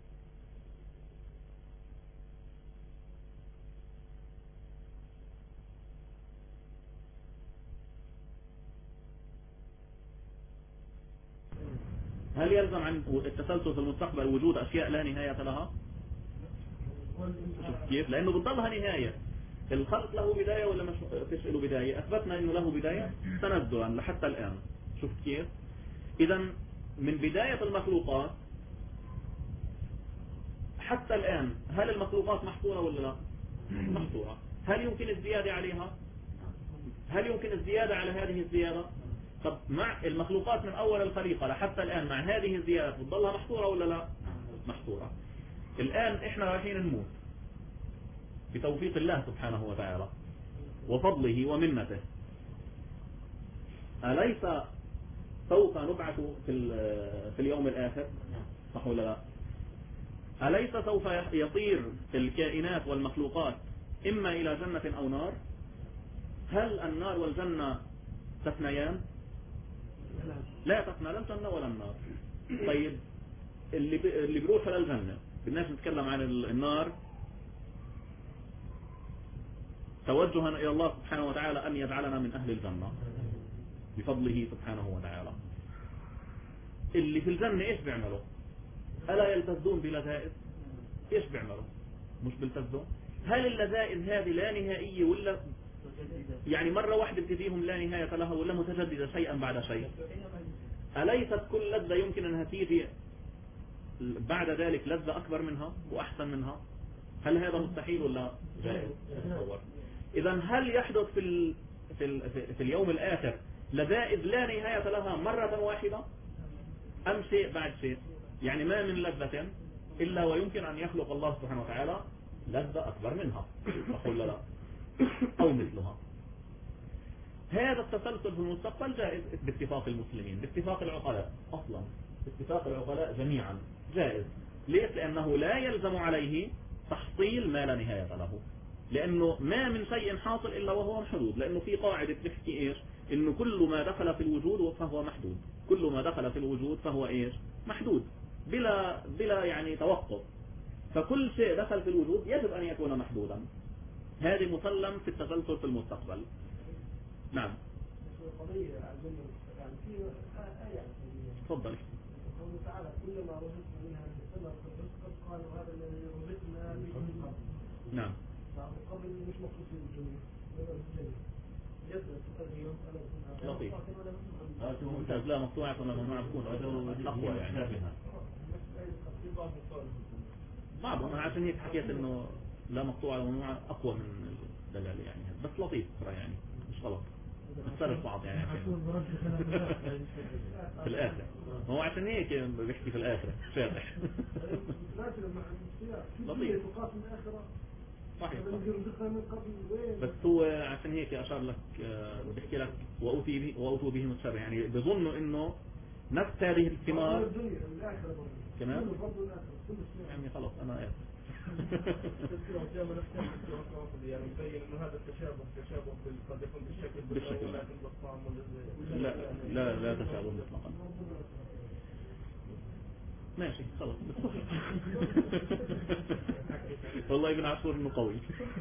هل يلزم عن التسلسل في المستقبل وجود أشياء لا نهاية لها؟ شوف كيف؟ لأنه بتضلها نهاية. الخلق له بداية ولا مش فيش له بداية؟ أثبتنا إنه له بداية تنزلا لحتى الآن. شوف كيف؟ إذا من بداية المخلوقات حتى الآن هل المخلوقات محصورة ولا لا؟ محصورة. هل يمكن الزيادة عليها؟ هل يمكن الزيادة على هذه الزيادة؟ طب مع المخلوقات من أول الخليقة لحتى الآن مع هذه الزيادة بتضلها محصورة ولا لا؟ محصورة. الآن إحنا رايحين نموت بتوفيق الله سبحانه وتعالى وفضله ومنته. أليس سوف نبعث في اليوم الآخر؟ صح ولا لا؟ أليس سوف يطير الكائنات والمخلوقات إما إلى جنة أو نار؟ هل النار والجنة تفنيان؟ لا تفنى لا الجنة ولا النار. طيب اللي بيروح للجنة بدناش نتكلم عن النار توجها إلى الله سبحانه وتعالى أن يجعلنا من أهل الجنة بفضله سبحانه وتعالى. اللي في الجنة إيش بيعملوا؟ ألا يلتزون بلذائذ؟ إيش بيعملوا؟ مش بيلتزون؟ هل اللذائذ هذه لا نهائية ولا يعني مرة واحدة بتجيهم لا نهاية لها ولا متجددة شيئا بعد شيء؟ أليست كل لذة يمكن أنها تيجي بعد ذلك لذة أكبر منها وأحسن منها؟ هل هذا مستحيل ولا جائز؟ إذا هل يحدث في اليوم الآخر لذائذ لا نهاية لها مرة واحدة أم شيء بعد شيء؟ يعني ما من لذة إلا ويمكن أن يخلق الله سبحانه وتعالى لذة أكبر منها، أقول لا أو مثلها. هذا التسلسل في المستقبل جائز باتفاق المسلمين، باتفاق العقلاء، أصلا باتفاق العقلاء جميعا جائز. ليش؟ لأنه لا يلزم عليه تحصيل ما لا نهاية له، لأنه ما من شيء حاصل إلا وهو محدود. لأنه في قاعدة بتحكي إيش؟ إنه كل ما دخل في الوجود فهو محدود، كل ما دخل في الوجود فهو إيش؟ محدود بلا يعني توقف. فكل شيء دخل في الوجود يجب أن يكون محدودا. هذه مسلم في التسلسل في المستقبل. نعم. تفضل. قوله تعالى كلما رزقنا منها من ثمر رزقا قالوا هذا الذي رزقنا به. نعم. قبل مش مخصوص بالجنة لطيف. ممتاز. لا مقطوعة ولا ممنوعة بكون أقوى يعني منها. بعضهم عشان هيك حكيت إنه لا مقطوعة ولا ممنوعة أقوى من الدلالة يعني، بس لطيف يعني مش غلط. نختلف بعض يعني في الآخر. هو عشان هيك بيحكي في الآخر شاطح. لطيف. صحيح. بس هو عشان هيك أشار لك بيحكي لك وأوتوا بهم الشر، يعني بظنوا إنه نفس هذه الثمار كمان. يعني خلاص أنا آسف. يعني مبين انه هذا التشابه قد يكون بالشكل ولكن بالطعم لا تشابه مطلقا. ماشي خلاص. والله ابن عاشور انه قوي.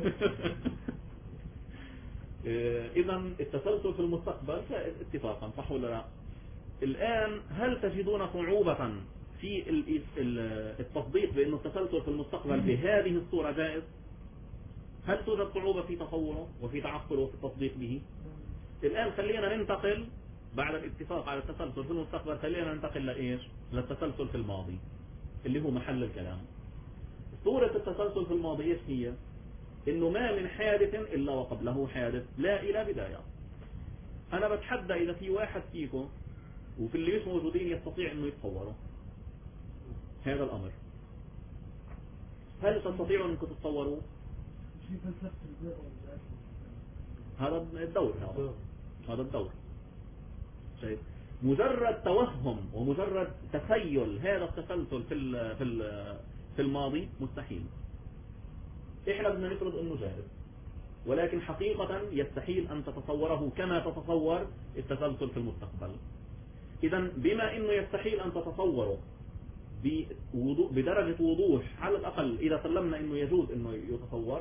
اذا التسلسل في المستقبل جائز اتفاقا، صح ولا لا؟ الان هل تجدون صعوبة في التصديق بأنه التسلسل في المستقبل بهذه الصورة جائز؟ هل توجد صعوبة في تصوره وفي تعقله وفي التصديق به؟ الآن خلينا ننتقل بعد الاتفاق على التسلسل في المستقبل، خلينا ننتقل لإيش؟ للتسلسل في الماضي اللي هو محل الكلام. صورة التسلسل في الماضي إيش هي؟ إنه ما من حادث إلا وقبله حادث لا إلى بداية. أنا بتحدى إذا في واحد فيكم وفي اللي مش موجودين يستطيع إنه يتصوره هذا الأمر. هل تستطيعوا أنكم تتصوروا؟ هذا الدور، هذا الدور. شايف؟ مجرد توهم ومجرد تخيل هذا التسلسل في الماضي مستحيل. احنا بدنا نفرض انه جائز، ولكن حقيقة يستحيل ان تتصوره كما تتصور التسلسل في المستقبل. اذا بما انه يستحيل ان تتصوره بدرجة وضوح، على الاقل اذا سلمنا انه يجوز انه يتصور،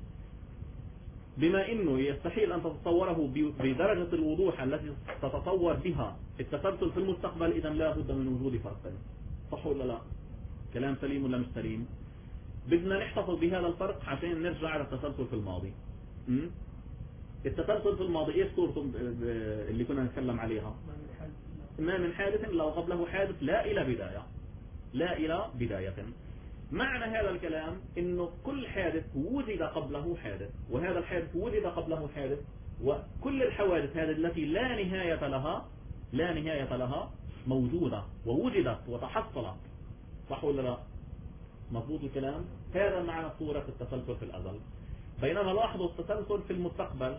بما انه يستحيل ان تتصوره بدرجة الوضوح التي تتصور بها التسلسل في المستقبل، اذا لا بد من وجود فرق. صح ولا لا؟ كلام سليم ولا مش سليم؟ بدنا نحتفظ بهذا الفرق عشان نرجع على التسلسل في الماضي. التسلسل في الماضي ايش صورته اللي كنا نتكلم عليها؟ ما من حادث لو قبله حادث لا الى بداية، لا الى بداية. معنى هذا الكلام انه كل حادث وجد قبله حادث، وهذا الحادث وجد قبله حادث، وكل الحوادث هذه التي لا نهاية لها موجودة ووجدت وتحصلت. صح ولا لا؟ مضبوط الكلام؟ هذا معنى صورة التسلسل في الأزل. بينما لاحظوا التسلسل في المستقبل،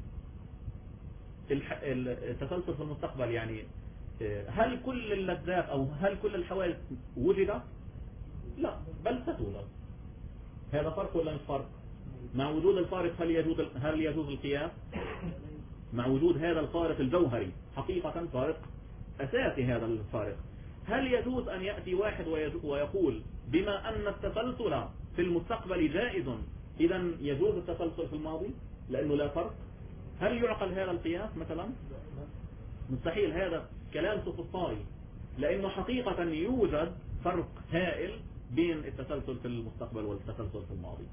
التسلسل في المستقبل يعني هل كل اللذات او هل كل الحوادث وجدت؟ لا، بل ستوجد. هذا فرق ولا مش فرق؟ مع وجود الفارق هل يجوز القياس؟ مع وجود هذا الفارق الجوهري، حقيقة فارق أساسي هذا الفارق، هل يجوز أن يأتي واحد ويقول بما أن التسلسل في المستقبل جائز إذا يجوز التسلسل في الماضي لأنه لا فرق؟ هل يعقل هذا القياس مثلا؟ مستحيل. هذا كلام سفسطائي، لأنه حقيقة يوجد فرق هائل بين التسلسل في المستقبل والتسلسل في الماضي.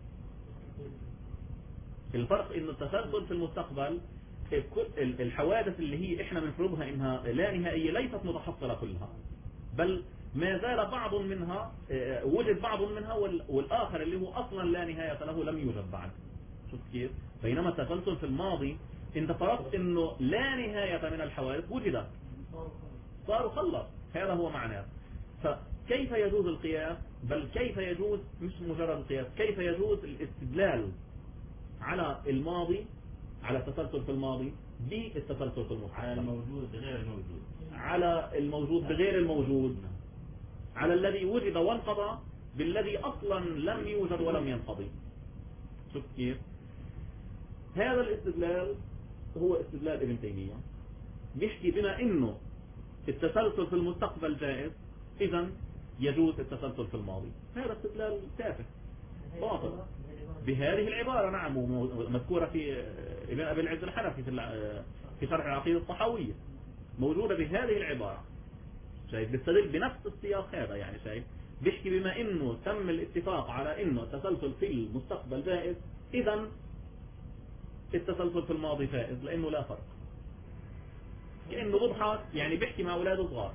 الفرق إنه التسلسل في المستقبل الحوادث اللي هي احنا بنفرضها انها لا نهائية ليست متحصلة كلها، بل ما زال بعض منها وجد بعض منها والآخر اللي هو أصلا لا نهاية له لم يوجد بعد. شوف كيف؟ بينما التسلسل في الماضي انت فرضت انه لا نهاية من الحوادث وجدت، صاروا خلص. هذا هو معناه. فكيف يجوز القياس؟ بل كيف يجوز مش مجرد القياس، كيف يجوز الاستدلال على الماضي، على التسلسل في الماضي بالتسلسل في المستقبل، على الموجود غير الموجود، على الموجود بغير الموجود، على الذي وجد وانقضى بالذي أصلا لم يوجد ولم ينقضي. شوف كيف؟ هذا الاستدلال هو استدلال ابن تيمية، بيحكي بما انه التسلسل في المستقبل جائز اذا يجوز التسلسل في الماضي. هذا استدلال تافه باطل بهذه العبارة. نعم، مذكورة في ابن أبي العز الحنفي في شرح العقيدة الطحاوية، موجودة بهذه العبارة. شايف؟ بيستدل بنفس السياق هذا. يعني شايف؟ بيحكي بما انه تم الاتفاق على انه التسلسل في المستقبل جائز اذا التسلسل في الماضي جائز لانه لا فرق. كأنه بضحك يعني بيحكي مع اولاده صغار.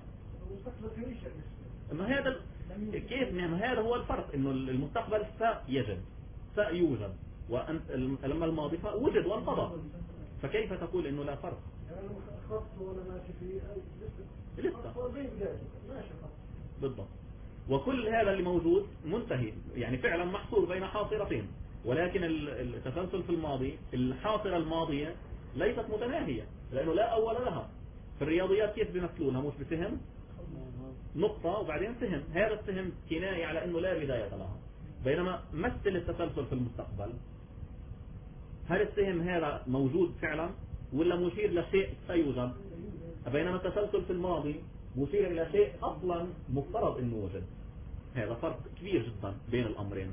ما هذا كيف؟ ما هذا هو الفرق، انه المستقبل سيوجد وانت لما الماضي وجد وانقضى، فكيف تقول انه لا فرق؟ لسه بالضبط. وكل هذا اللي موجود منتهي، يعني فعلا محصور بين حاصرتين، ولكن التسلسل في الماضي الحاصرة الماضية ليست متناهية لأنه لا أول لها. في الرياضيات كيف بيمثلونها؟ مش بسهم نقطة وبعدين سهم، هذا السهم كناية على أنه لا بداية لها. بينما مثل التسلسل في المستقبل، هل السهم هذا موجود فعلا ولا مشير لشيء سيوجد؟ بينما التسلسل في الماضي مشير إلى شيء أصلا مفترض أنه وجد. هذا فرق كبير جدا بين الأمرين.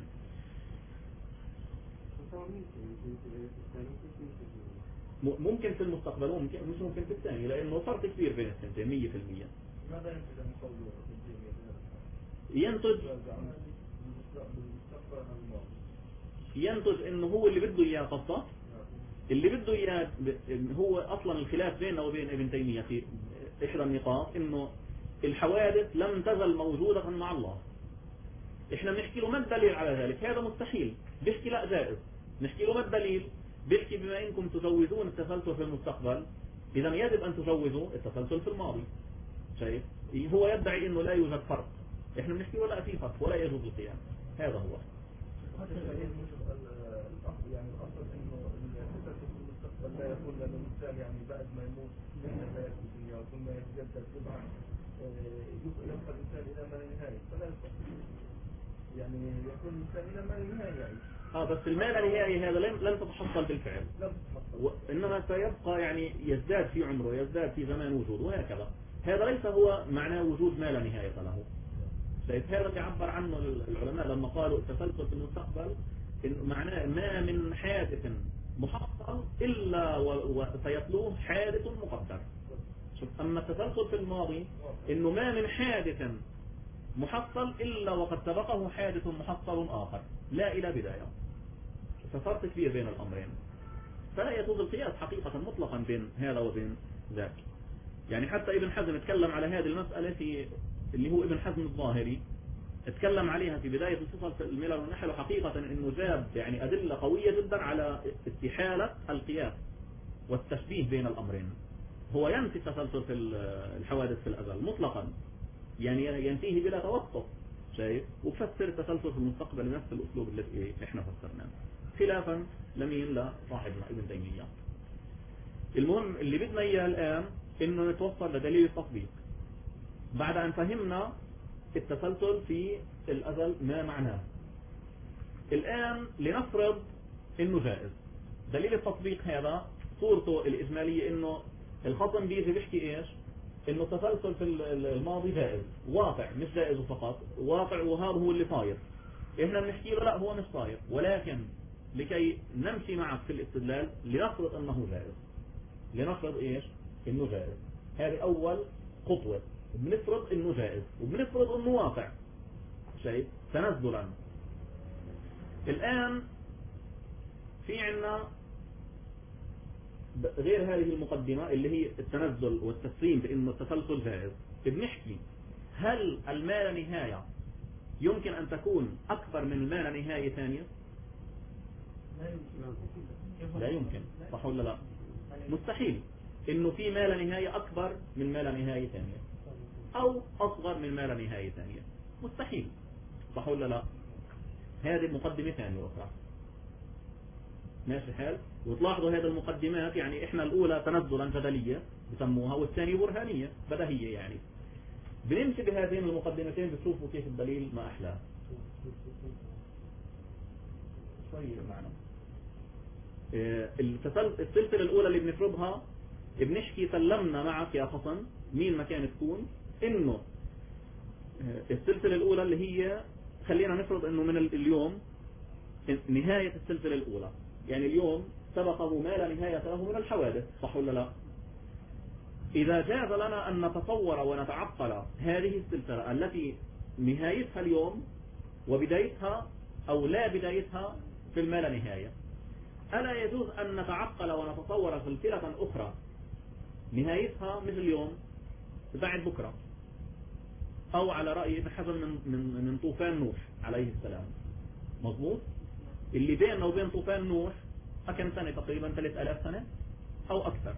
ممكن في المستقبل وممكن مش ممكن في الثاني، لأنه فرق كبير بين الثنتين 100%. ماذا ينتج انه هو اللي بده اياه قصة، اللي بده اياه هو اصلا الخلاف بيننا وبين ابن تيمية في احدى النقاط انه الحوادث لم تزل موجودة مع الله. احنا بنحكي له ما الدليل على ذلك؟ هذا مستحيل. بيحكي لا جائز. نحكي له ما الدليل؟ بيحكي بما انكم تجوزون التسلسل في المستقبل اذا يجب ان تجوزوا التسلسل في الماضي. شايف؟ هو يدعي انه لا يوجد فرق، احنا بنحكي له لا في فرق ولا يجوز القياس. هذا هو. يعني الأصل إنه التسلسل في المستقبل لا يكون، لأن الإنسان يعني بعد ما يموت لا يكون الدنيا وكل ما يتجدد يبقى يبقى الإنسان إلى ما لا نهاية، فلا يستطيع يعني يكون الإنسان إلى ما لا نهاية يعني. بس المال النهائي هذا لن تتحصل بالفعل، إنما سيبقى يعني يزداد في عمره، يزداد في زمان وجوده وهكذا. هذا ليس هو معناه وجود ما لا نهاية له. هذا يعبر عنه العلماء لما قالوا التسلسل في المستقبل، إن معناه ما من حادث محصل إلا وسيتلوه حادث مقدر. أما التسلسل في الماضي إنه ما من حادث محصل إلا وقد سبقه حادث محصل آخر لا إلى بداية، ففرق كبير بين الأمرين. فلا يجوز القياس حقيقة مطلقا بين هذا وبين ذاك. يعني حتى ابن حزم اتكلم على هذه المسألة في اللي هو ابن حزم الظاهري، اتكلم عليها في بداية الفصل في الملل والنحل، وحقيقة انه جاب يعني أدلة قوية جدا على استحالة القياس والتشبيه بين الأمرين. هو ينفي التسلسل في الحوادث في الأزل مطلقا، يعني ينفيه بلا توقف، شايف، وفسر التسلسل في المستقبل بنفس الأسلوب اللي احنا فسرناه، خلافا لمين؟ لصاحبنا ابن تيمية. المهم اللي بدنا اياه الآن انه نتوصل لدليل التطبيق بعد ان فهمنا التسلسل في الأزل ما معناه. الآن لنفرض انه جائز. دليل التطبيق هذا صورته الإجمالية انه الخصم بيجي بيحكي ايش؟ انه التسلسل في الماضي جائز، واقع، مش جائز فقط، واقع، وهذا هو اللي صاير. احنا بنحكي له لا هو مش صاير، ولكن لكي نمشي معك في الاستدلال لنفرض انه جائز. لنفرض ايش؟ انه جائز. هذه اول خطوة، بنفرض انه جائز وبنفرض انه واقع، شايف، تنزلا. الان في عنا غير هذه المقدمة اللي هي التنزل والتسليم بانه التسلسل جائز، بنحكي هل الما لا نهاية يمكن ان تكون اكبر من ما لا نهاية ثانية؟ لا يمكن، صح ولا لا؟ مستحيل انه في ما لا نهاية اكبر من ما لا نهاية ثانية او اصغر من ما لا نهاية ثانية، مستحيل، صح ولا لا؟ هذه مقدمة ثانية اخرى، ماشي الحال. وتلاحظوا هذه المقدمات، يعني احنا الاولى تنزلا جدلية بسموها، والثانية برهانية بديهية. يعني بنمشي بهذين المقدمتين بتشوفوا كيف الدليل ما احلاه. طيب معنا السلسلة الاولى اللي بنفرضها، بنحكي سلمنا معك يا حسن مين ما كانت تكون، انه السلسلة الاولى اللي هي خلينا نفرض انه من اليوم نهاية السلسلة الاولى، يعني اليوم سبقه ما لا نهاية له من الحوادث، صح ولا لا؟ اذا جاز لنا ان نتصور ونتعقل هذه السلسلة التي نهايتها اليوم وبدايتها او لا بدايتها في الما لا نهاية، ألا يجوز أن نتعقل ونتصور سلسلة أخرى نهايتها مثل اليوم بعد بكرة، أو على رأي ابن حزم من طوفان نوح عليه السلام، مظبوط؟ اللي بيننا وبين طوفان نوح كم سنة؟ تقريبا 3000 سنة أو أكثر.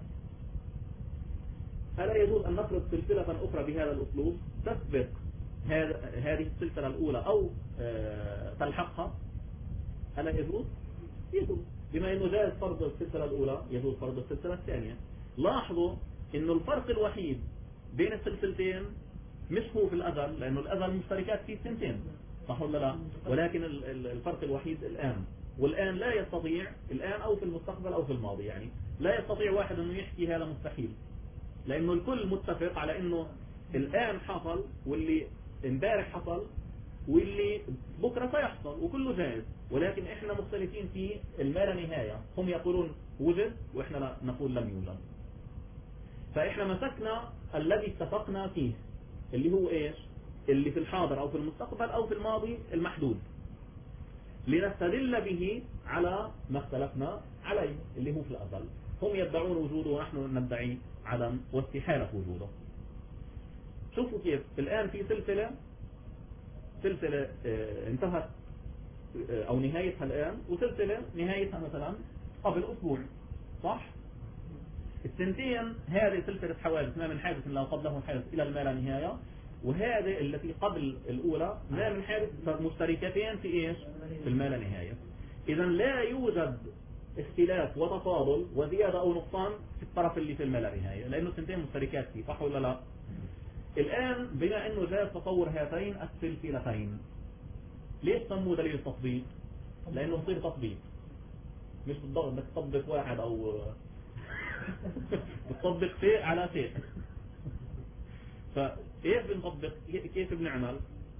ألا يجوز أن نفرض سلسلة أخرى بهذا الأسلوب تسبق هذه السلسلة الأولى أو تلحقها؟ ألا يجوز؟ يجوز، بما أنه جائز فرض السلسلة الأولى يجوز فرض السلسلة الثانية. لاحظوا أنه الفرق الوحيد بين السلسلتين مش هو في الأزل، لأنه الأزل مشتركات فيه سنتين، صح ولا لا؟ ولكن الفرق الوحيد الآن، والآن لا يستطيع، الآن أو في المستقبل أو في الماضي، يعني لا يستطيع واحد أنه يحكي هذا مستحيل، لأنه الكل متفق على أنه الآن حصل، واللي امبارح حصل، واللي بكرة سيحصل، وكله جائز. ولكن احنا مختلفين في الما لا نهاية، هم يقولون وجد واحنا نقول لم يوجد. فاحنا مسكنا الذي اتفقنا فيه اللي هو ايش؟ اللي في الحاضر او في المستقبل او في الماضي المحدود، لنستدل به على ما اختلفنا عليه اللي هو في الأزل. هم يدعون وجوده ونحن ندعي عدم واستحالة وجوده. شوفوا كيف الآن في سلسلة انتهت أو نهايتها الآن، وسلسلة نهايتها مثلا قبل أسبوع، صح؟ السنتين هذه سلسلة حوادث، ما من حادث إلا قبله حادث إلى الما لا نهاية، وهذه التي قبل الأولى ما من حادث، مشتركتين في إيش؟ في الما لا نهاية. إذا لا يوجد اختلاف وتفاضل وزيادة أو نقصان في الطرف اللي في الملانهاية، لأنه الثنتين مشتركات فيه، صح ولا لا؟ الآن بما أنه جاء تصور هاتين السلسلتين، ليش سموه دليل التطبيق؟ لأنه بصير تطبيق، مش بالضبط بدك تطبق واحد أو بتطبق شيء على شيء. فإيه بنطبق؟ كيف بنعمل؟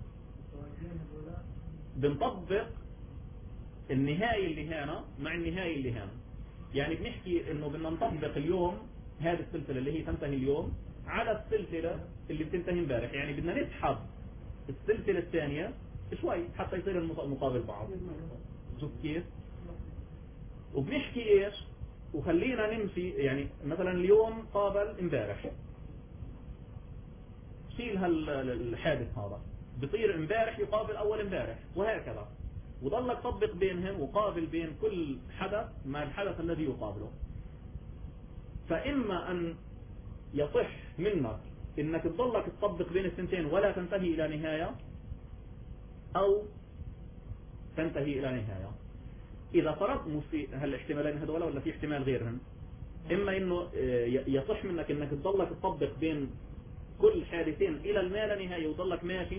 بنطبق النهاية اللي هنا مع النهاية اللي هنا. يعني بنحكي انه بدنا نطبق اليوم هذه السلسلة اللي هي تنتهي اليوم على السلسلة اللي بتنتهي امبارح، يعني بدنا نسحب السلسلة الثانية شوي حتى يصير المقابل بعض. شوف كيف؟ وبنحكي ايش؟ وخلينا نمشي، يعني مثلا اليوم قابل امبارح، شيل هالحادث هذا، بصير امبارح يقابل اول امبارح، وهكذا، وضلك طبق بينهم وقابل بين كل حدث مع الحدث الذي يقابله. فإما أن يصح منك إنك تضلك تطبق بين الثنتين ولا تنتهي إلى نهاية، أو تنتهي إلى نهاية. إذا فرض مش في هالاحتمالين هذول ولا في احتمال غيرهم، إما إنه يصح منك إنك تضلك تطبق بين كل حادثين إلى ما لا نهاية وتضلك ماشي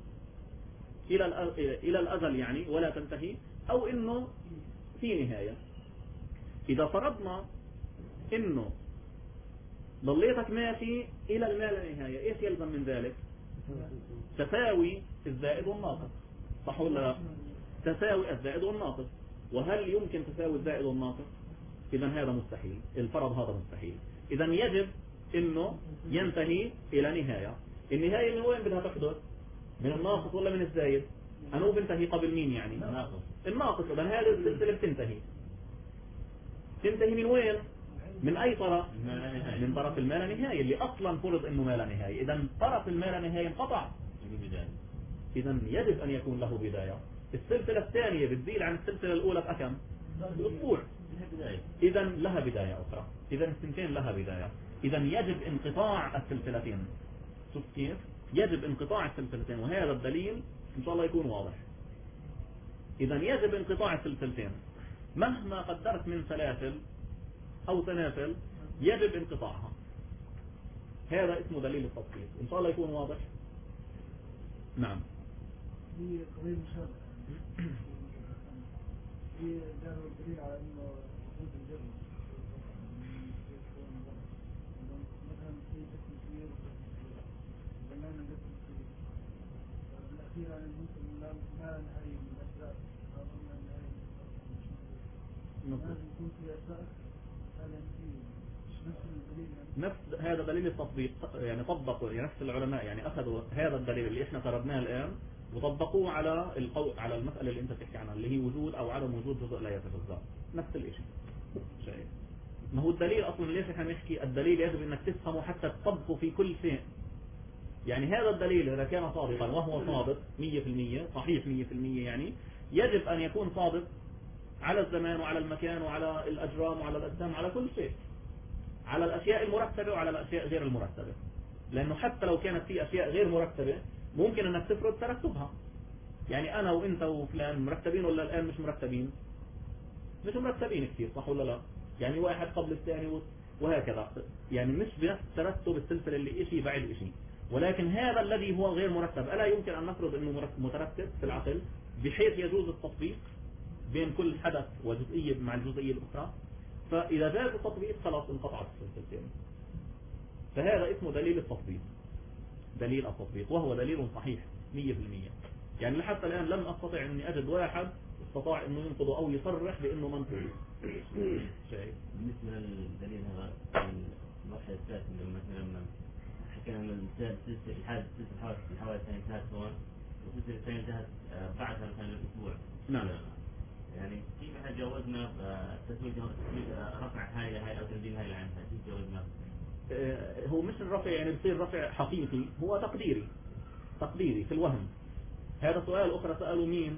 إلى الأزل يعني ولا تنتهي، أو إنه في نهاية. إذا فرضنا إنه ضليتك ماشي إلى الما لا نهاية، إيش يلزم من ذلك؟ تساوي الزائد والناقص، صح ولا لا؟ تساوي الزائد والناقص. وهل يمكن تساوي الزائد والناقص؟ إذا هذا مستحيل، الفرض هذا مستحيل. إذا يجب إنه ينتهي إلى نهاية. النهاية من وين بدها تحدث؟ من الناقص ولا من الزايد؟ أنه بنتهي قبل مين يعني؟ الناقص. إذا هذه السلسلة تنتهي من وين؟ من أي طرف؟ من طرف الما لا نهاية اللي أصلا فرض إنه ما لا نهاية. إذا طرف الما لا نهاية انقطع، إذا يجب أن يكون له بداية. السلسلة الثانية بتزيد عن السلسلة الأولى بأكم؟ بأسبوع. إذا لها بداية أخرى. إذا السنتين لها بداية. إذا يجب انقطاع السلسلتين. شوف كيف؟ يجب انقطاع السلسلتين، وهذا الدليل إن شاء الله يكون واضح. إذا يجب انقطاع السلسلتين مهما قدرت من سلاسل أو سناسل، يجب انقطاعها. هذا اسمه دليل التطبيق. إن شاء الله يكون واضح. نعم. هي قضية مشابهة. هي جابوا الدليل على إنه وجود الجبل مثلا في جسم كبير زمان جسم كبير الأخير عن الممكن ما نهاية من الأجزاء أظن النهاية لازم يكون في أجزاء نفس هذا دليل التطبيق. يعني طبقوا نفس العلماء، يعني أخذوا هذا الدليل اللي إحنا سردناه الآن وطبقوه على المسألة اللي أنت بتحكي عنها، اللي هي وجود أو عدم وجود جزء لا يتجزأ. نفس الشيء. شيء. ما هو الدليل أصلا ليش إحنا نحكي الدليل يجب إنك تفهمه حتى تطبقه في كل شيء. يعني هذا الدليل إذا كان صادقا وهو صادق 100% صحيح 100%، يعني يجب أن يكون صادق على الزمان وعلى المكان وعلى الأجرام وعلى الأجسام وعلى كل شيء، على الأشياء المرتبة وعلى الأشياء غير المرتبة. لأنه حتى لو كانت في أشياء غير مرتبة ممكن أنك تفرض ترتبها. يعني أنا وإنت وفلان مرتبين ولا الآن مش مرتبين؟ مش مرتبين كثير، صح ولا لا؟ يعني واحد قبل الثاني وهكذا، يعني مش بنفس ترتب السلسلة اللي إشي بعد إشي. ولكن هذا الذي هو غير مرتب ألا يمكن أن نفرض أنه مترتب في العقل بحيث يجوز التطبيق بين كل حدث وجزئية مع الجزئية الأخرى. فإذا جاز التطبيق خلاص انقطعت السلسلتين. فهذا اسمه دليل التطبيق، دليل التطبيق، وهو دليل صحيح 100%. يعني لحتى الآن لم أستطع أني أجد واحد استطاع أنه ينقضه أو يصرح بأنه منقول. شايف؟ بالنسبة للدليل هذا المرحلة الثالثة لما حكينا أن السلسلة الحوادث انتهت هون والسلسلة الثانية انتهت بعدها مثلا الأسبوع. نعم. يعني كيف احنا جاوزنا تسوية رفع هاي أو تنزيل هاي العنها؟ كيف جاوزنا؟ هو مش الرفع يعني بصير رفع حقيقي، هو تقديري في الوهم. هذا سؤال أخرى سألوا مين؟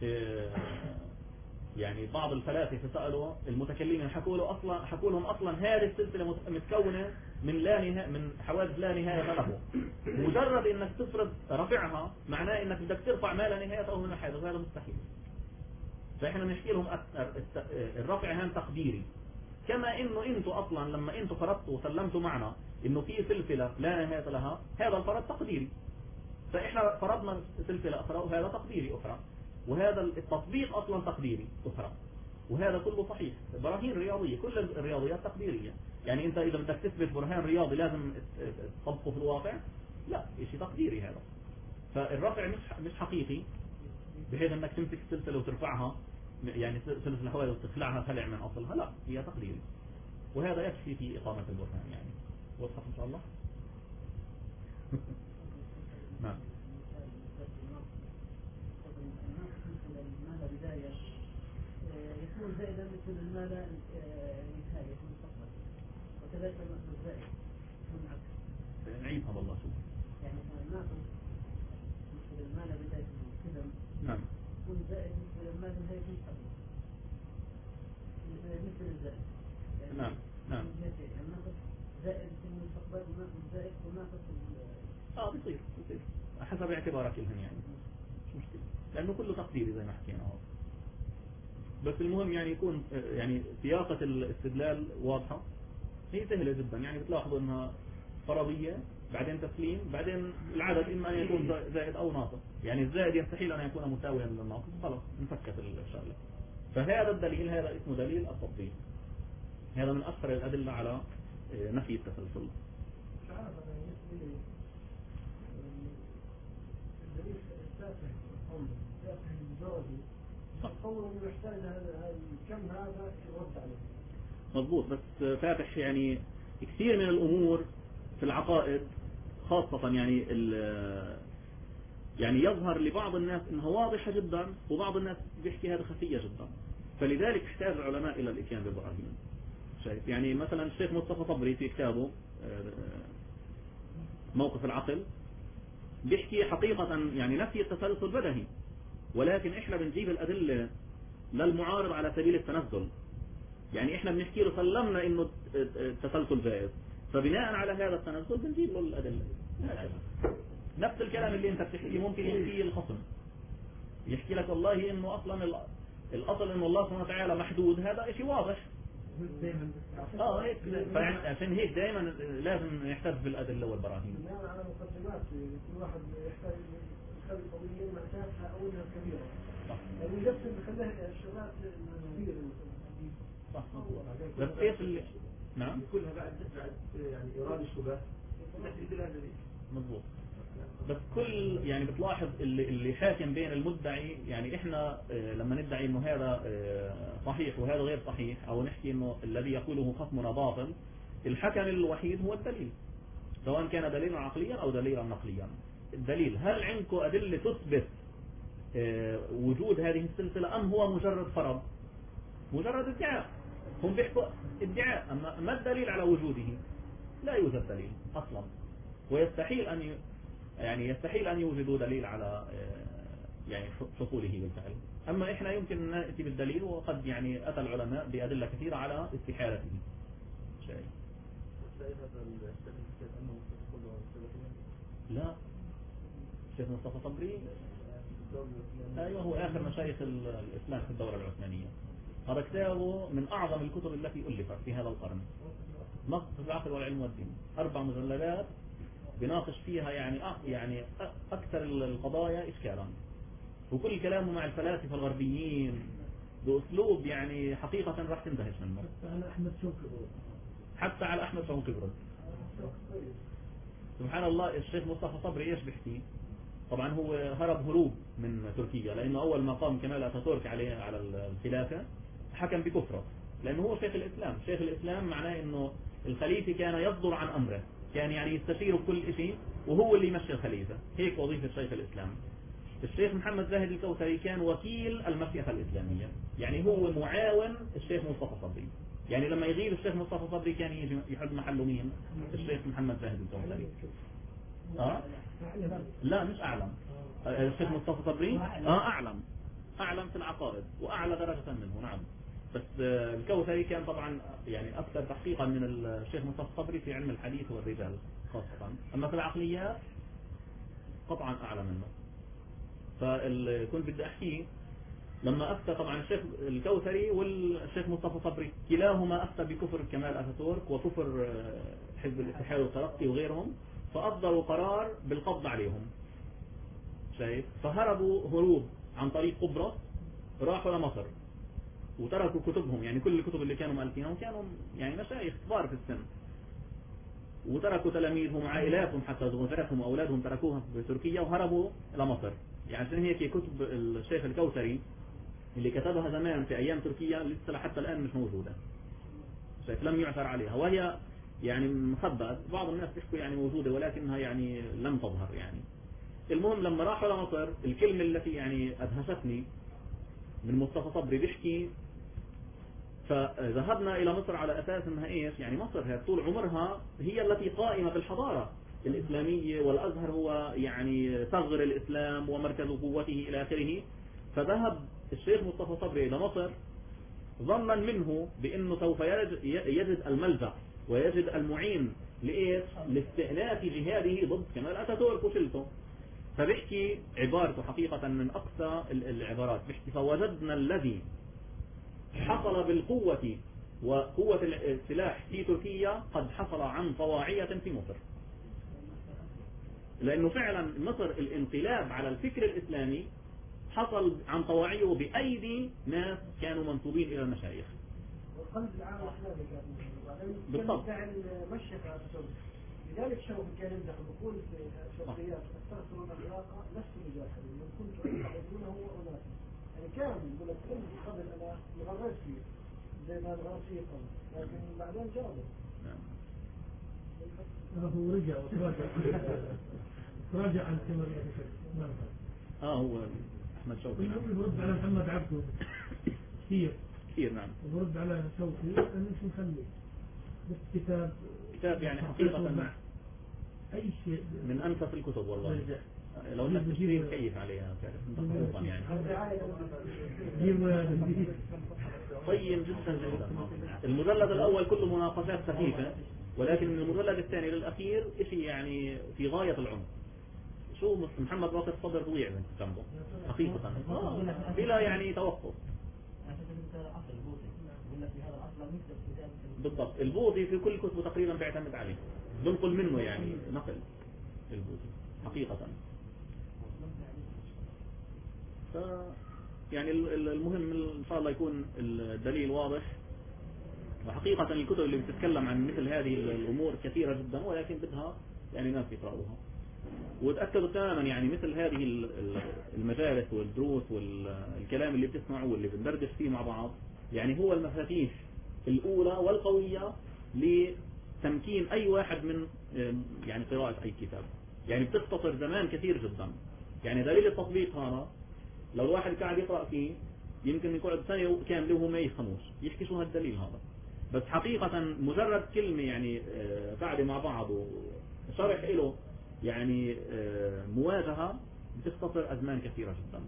يعني بعض الفلاسفة سألوا المتكلمين، حكوا لهم أصلا هذه السلسلة متكونة من حوادث لا نهاية له. مجرد إنك تفرض رفعها معناه إنك بدك ترفع ما لا نهاية له من الحادث، هذا مستحيل. فإحنا بنحكي لهم الرفع هان تقديري، كما إنه أنتوا أصلا لما أنتوا فرضتوا وسلمتوا معنا إنه في سلسلة لا نهاية لها، هذا الفرض تقديري، فإحنا فرضنا سلسلة أخرى وهذا تقديري أخرى، وهذا التطبيق أصلا تقديري أخرى، وهذا كله صحيح. براهين رياضية، كل الرياضيات تقديرية. يعني أنت إذا بدك تثبت برهان رياضي لازم تطبقه في الواقع؟ لا، شيء تقديري هذا. فالرفع مش حقيقي بحيث أنك تمسك السلسلة وترفعها، يعني سلسلة الحوادث وتخلعها خلع من أصلها، لا، هي تقديري، وهذا يكفي في إقامة البرهان. يعني وضحت إن شاء الله؟ نعم. المال بداية يكون زائدا مثل المال نهاية في المستقبل، وكذلك المال الزائد يكون عكس. نعيدها والله شوف. يعني الناقص مثل المال بداية القدم، نعم. يكون زائد مثل المال نهاية في المستقبل، مثل الزائد. يعني نعم. نعم. الناقص زائد في المستقبل والزائد والناقص. بيصير حسب اعتبارك لهم، يعني مش مشكلة، لأنه كله تقديري زي ما حكينا. بس المهم يعني يكون يعني سياقة الاستدلال واضحة، هي سهلة جدا. يعني بتلاحظوا انها فرضية، بعدين تسليم، بعدين العدد اما ان يكون زائد او ناقص. يعني الزائد يستحيل ان يكون مساويا للناقص، خلاص انفكت الشغلة. فهذا الدليل، هذا اسمه دليل التطبيق. هذا من أكثر الأدلة على نفي التسلسل. مش عارف أنا بالنسبة لي الدليل التافه التافه الزوجي قوله يحتاج هذا الكم هذا يرد عليه. مضبوط، بس فاتح يعني كثير من الأمور في العقائد خاصة، يعني يظهر لبعض الناس انها واضحة جدا، وبعض الناس بيحكي هذا خفية جدا. فلذلك احتاج العلماء الى الاتيان بالبراهين. شايف؟ يعني مثلا الشيخ مصطفى صبري في كتابه موقف العقل بيحكي حقيقة يعني نفي التسلسل بدهي، ولكن احنا بنجيب الأدلة للمعارض على سبيل التنزل. يعني احنا بنحكي له سلمنا انه التسلسل جائز، فبناء على هذا التنزل بنجيب له الأدلة. نفس الكلام اللي انت بتحكيه ممكن يحكيه الخصم، يحكي لك والله انه اصلا الاصل انه الله سبحانه وتعالى محدود، هذا شيء واضح. هيك عشان هيك دائما لازم يحتج بالادله والبراهين. بناء على مقدمات كل واحد يحتاج يخلي قضيه مع تافهه او انها كبيره. يعني يجسم بخليها الشغلات كبيره. صح. بس ايش اللي نعم كلها بعد يعني ايراد الشبهات تحديد الادله. مضبوط. بس كل يعني بتلاحظ اللي حاكم بين المدعي، يعني احنا لما ندعي انه هذا صحيح وهذا غير صحيح، او نحكي انه الذي يقوله خصمنا باطل، الحكم الوحيد هو الدليل، سواء كان دليلا عقليا او دليلا نقليا. الدليل، هل عندكم ادله تثبت وجود هذه السلسله، ام هو مجرد فرض، مجرد ادعاء؟ هم بيحكوا ادعاء، اما ما الدليل على وجوده؟ لا يوجد دليل اصلا، ويستحيل يستحيل أن يوجدوا دليل على يعني حصوله بالفعل. أما إحنا يمكن أن نأتي بالدليل، وقد يعني أتى العلماء بأدلة كثيرة على استحالته. لا، الشيخ مصطفى صبري أيوه هو آخر مشايخ الإسلام في الدولة العثمانية. هذا كتابه من أعظم الكتب التي ألفت في هذا القرن، نص العقل والعلم والدين، 4 مجلدات بناقش فيها يعني أكثر القضايا إشكالا، وكل كلامه مع الفلاسفة الغربيين بأسلوب يعني حقيقة راح تندهش منه. حتى على أحمد شوقي برد. سبحان الله. الشيخ مصطفى صبري إيش بيحكي؟ طبعا هو هرب هروب من تركيا، لأنه أول ما قام كمال أتاتورك على الخلافة حكم بكفره، لأنه هو شيخ الإسلام. شيخ الإسلام معناه أنه الخليفة كان يصدر عن أمره، كان يعني يستشير بكل شيء، وهو اللي يمشي الخليفة. هيك وظيفة شيخ الإسلام. الشيخ محمد زاهد الكوثري كان وكيل المشيخة الإسلامية، يعني هو معاون الشيخ مصطفى صبري. يعني لما يغيب الشيخ مصطفى صبري كان يجي يحل محله مين؟ الشيخ محمد زاهد الكوثري. لا مش أعلم. الشيخ مصطفى صبري أعلم في العقائد وأعلى درجة منه. نعم. بس الكوثري كان طبعا يعني أكثر تحقيقا من الشيخ مصطفى صبري في علم الحديث والرجال خاصة، أما في العقليات قطعا أعلى منه. فكنت بدي أحكي لما أفتى طبعا الشيخ الكوثري والشيخ مصطفى صبري كلاهما أفتى بكفر كمال أتاتورك وكفر حزب الاتحاد والترقي وغيرهم، فأصدروا قرار بالقبض عليهم. شايف؟ فهربوا هروب عن طريق قبرص، راحوا لمصر وتركوا كتبهم، يعني كل الكتب اللي كانوا مؤلفينها كانوا يعني مشايخ كبار في السن، وتركوا تلاميذهم وعائلاتهم حتى زوجاتهم وأولادهم تركوها في تركيا وهربوا إلى مصر. يعني عشان هيك كتب الشيخ الكوثري اللي كتبها زمان في أيام تركيا لسه حتى الآن مش موجودة، شايف؟ لم يعثر عليها، وهي يعني مخبأة. بعض الناس بيحكوا يعني موجودة ولكنها يعني لم تظهر يعني. المهم لما راحوا لمصر، الكلمة التي يعني أدهشتني من مصطفى صبري بيحكي فذهبنا إلى مصر على أساس أنها إيش؟ يعني مصر هي طول عمرها هي التي قائمة بالحضارة الإسلامية، والأزهر هو يعني ثغر الإسلام ومركز قوته إلى آخره. فذهب الشيخ مصطفى صبري إلى مصر ظنا منه بأنه سوف يجد الملجأ ويجد المعين لإيش؟ لاستئناف جهاده ضد كمال أتاتورك وشلته. فبيحكي عبارته حقيقة من أقصى العبارات، بيحكي فوجدنا الذي حصل بالقوة وقوة السلاح في تركيا قد حصل عن طواعية في مصر. لأنه فعلا مصر الانقلاب على الفكر الإسلامي حصل عن طواعيه بأيدي ناس كانوا منسوبين إلى المشايخ. والقلب العام الإسلامي كان بالضبط. كان المشيخ على الشوكي، لذلك شوقي كان يمدح ويقول في الشوقيات استغفرون العراق لست مجاهدا من كنت أعبدونه وأناسا. يعني كان يقول لك قبل أنا مغرد فيه زي ما الغرب فيه قبل، لكن بعدين جاوبه. هو رجع تراجع عن كمال هو أحمد شوقي يرد على محمد عبده كثير نعم. يرد على شوقي أنا مش مخلي بس كتاب يعني حقيقة أي شيء من أنفس الكتب والله. لو انك تشتري كيف عليها خصوصا يعني طيب جدا جدا. المجلد الأول كله مناقشات خفيفة، ولكن من المجلد الثاني للأخير شيء يعني في غاية العمق. شو محمد باقر صدر ضويع من جنبه حقيقة بلا يعني توقف. بالضبط. البوذي في كل كتبه تقريبا بيعتمد عليه، بنقل منه يعني نقل البوذي حقيقة. يعني المهم إن شاء الله يكون الدليل واضح. وحقيقة الكتب اللي بتتكلم عن مثل هذه الأمور كثيرة جدا، ولكن بدها يعني ناس يقرأوها. وتأكدوا تماما يعني مثل هذه المجالس والدروس والكلام اللي بتسمعوه واللي بندردش فيه مع بعض، يعني هو المفاتيح الأولى والقوية لتمكين أي واحد من يعني قراءة أي كتاب. يعني بتختصر زمان كثير جدا. يعني دليل التطبيق هذا لو الواحد قاعد يقرأ فيه يمكن يقعد سنة كاملة وهو ما يفهموش يحكي شو هالدليل هذا. بس حقيقة مجرد كلمة يعني قاعدة مع بعض وشرح له يعني مواجهة بتختصر أزمان كثيرة جدا.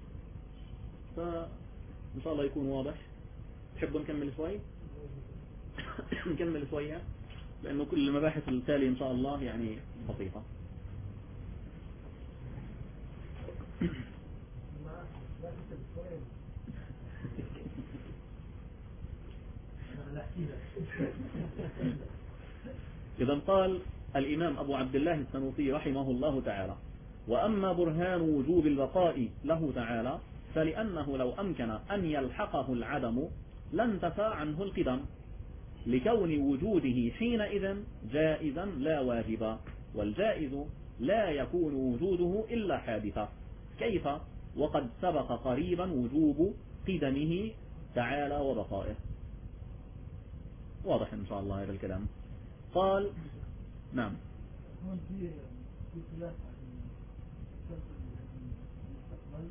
فإن شاء الله يكون واضح. تحبوا نكمل شوي؟ نكمل شوية لأنه كل المباحث التالية إن شاء الله يعني بسيطة. إذا قال الإمام أبو عبد الله السنوسي رحمه الله تعالى: وأما برهان وجوب البقاء له تعالى فلأنه لو أمكن أن يلحقه العدم لانتفى عنه القدم، لكون وجوده حينئذ جائزا لا واجبا، والجائز لا يكون وجوده إلا حادثا. كيف وقد سبق قريبا وجوب قدمه تعالى وبقائه. واضح إن شاء الله هذا الكلام. قال نعم. هون في خلاف عن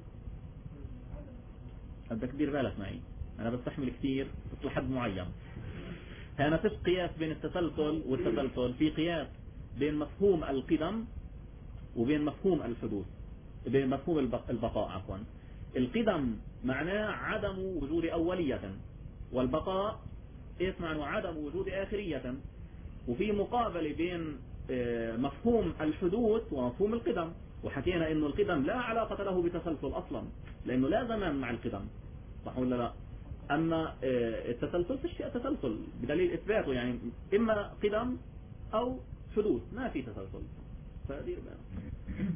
بدك تدير بالك معي، أنا بستحمل كثير بس لحد معين. هنا فيش قياس بين التسلسل والتسلسل، في قياس بين مفهوم القدم وبين مفهوم الحدوث، بين مفهوم البقاء عفوا. القدم معناه عدم وجود أولية، والبقاء إيش معناه؟ عدم وجود آخرية. وفي مقابلة بين مفهوم الحدوث ومفهوم القدم. وحكينا انه القدم لا علاقة له بتسلسل اصلا، لانه لا زمان مع القدم، صح ولا لا؟ اما التسلسل فيش تسلسل بدليل اثباته، يعني اما قدم او حدوث، ما في تسلسل. فدير بالك.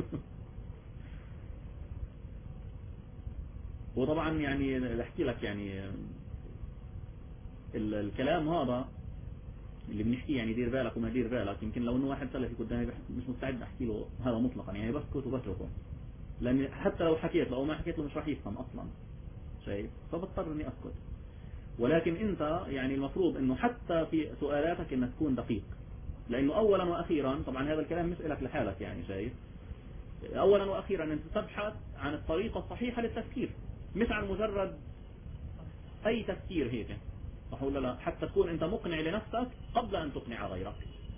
وطبعا يعني بحكي لك يعني الكلام هذا اللي بنحكيه يعني دير بالك وما دير بالك، يمكن لو انه واحد سلفي قدامي مش مستعد احكي له هذا مطلقا، يعني بسكت وبتركه، لان حتى لو حكيت له او ما حكيت له مش راح يفهم اصلا، شايف؟ فبضطر اني اسكت. ولكن انت يعني المفروض انه حتى في سؤالاتك انك تكون دقيق، لانه اولا واخيرا طبعا هذا الكلام مش لك لحالك، يعني شايف؟ اولا واخيرا انت تبحث عن الطريقة الصحيحة للتفكير، مش عن مجرد اي تفكير هيك، صح ولا لا؟ حتى تكون انت مقنع لنفسك قبل ان تقنع غيرك.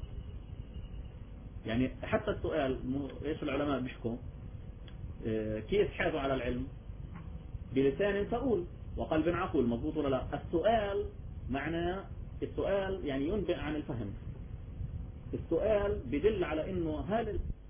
يعني حتى السؤال ايش العلماء بيحكوا؟ كيف حازوا على العلم؟ بلسان سؤول وقلب عقول، مضبوط ولا لا؟ السؤال معناه السؤال يعني ينبئ عن الفهم، السؤال بدل على انه هل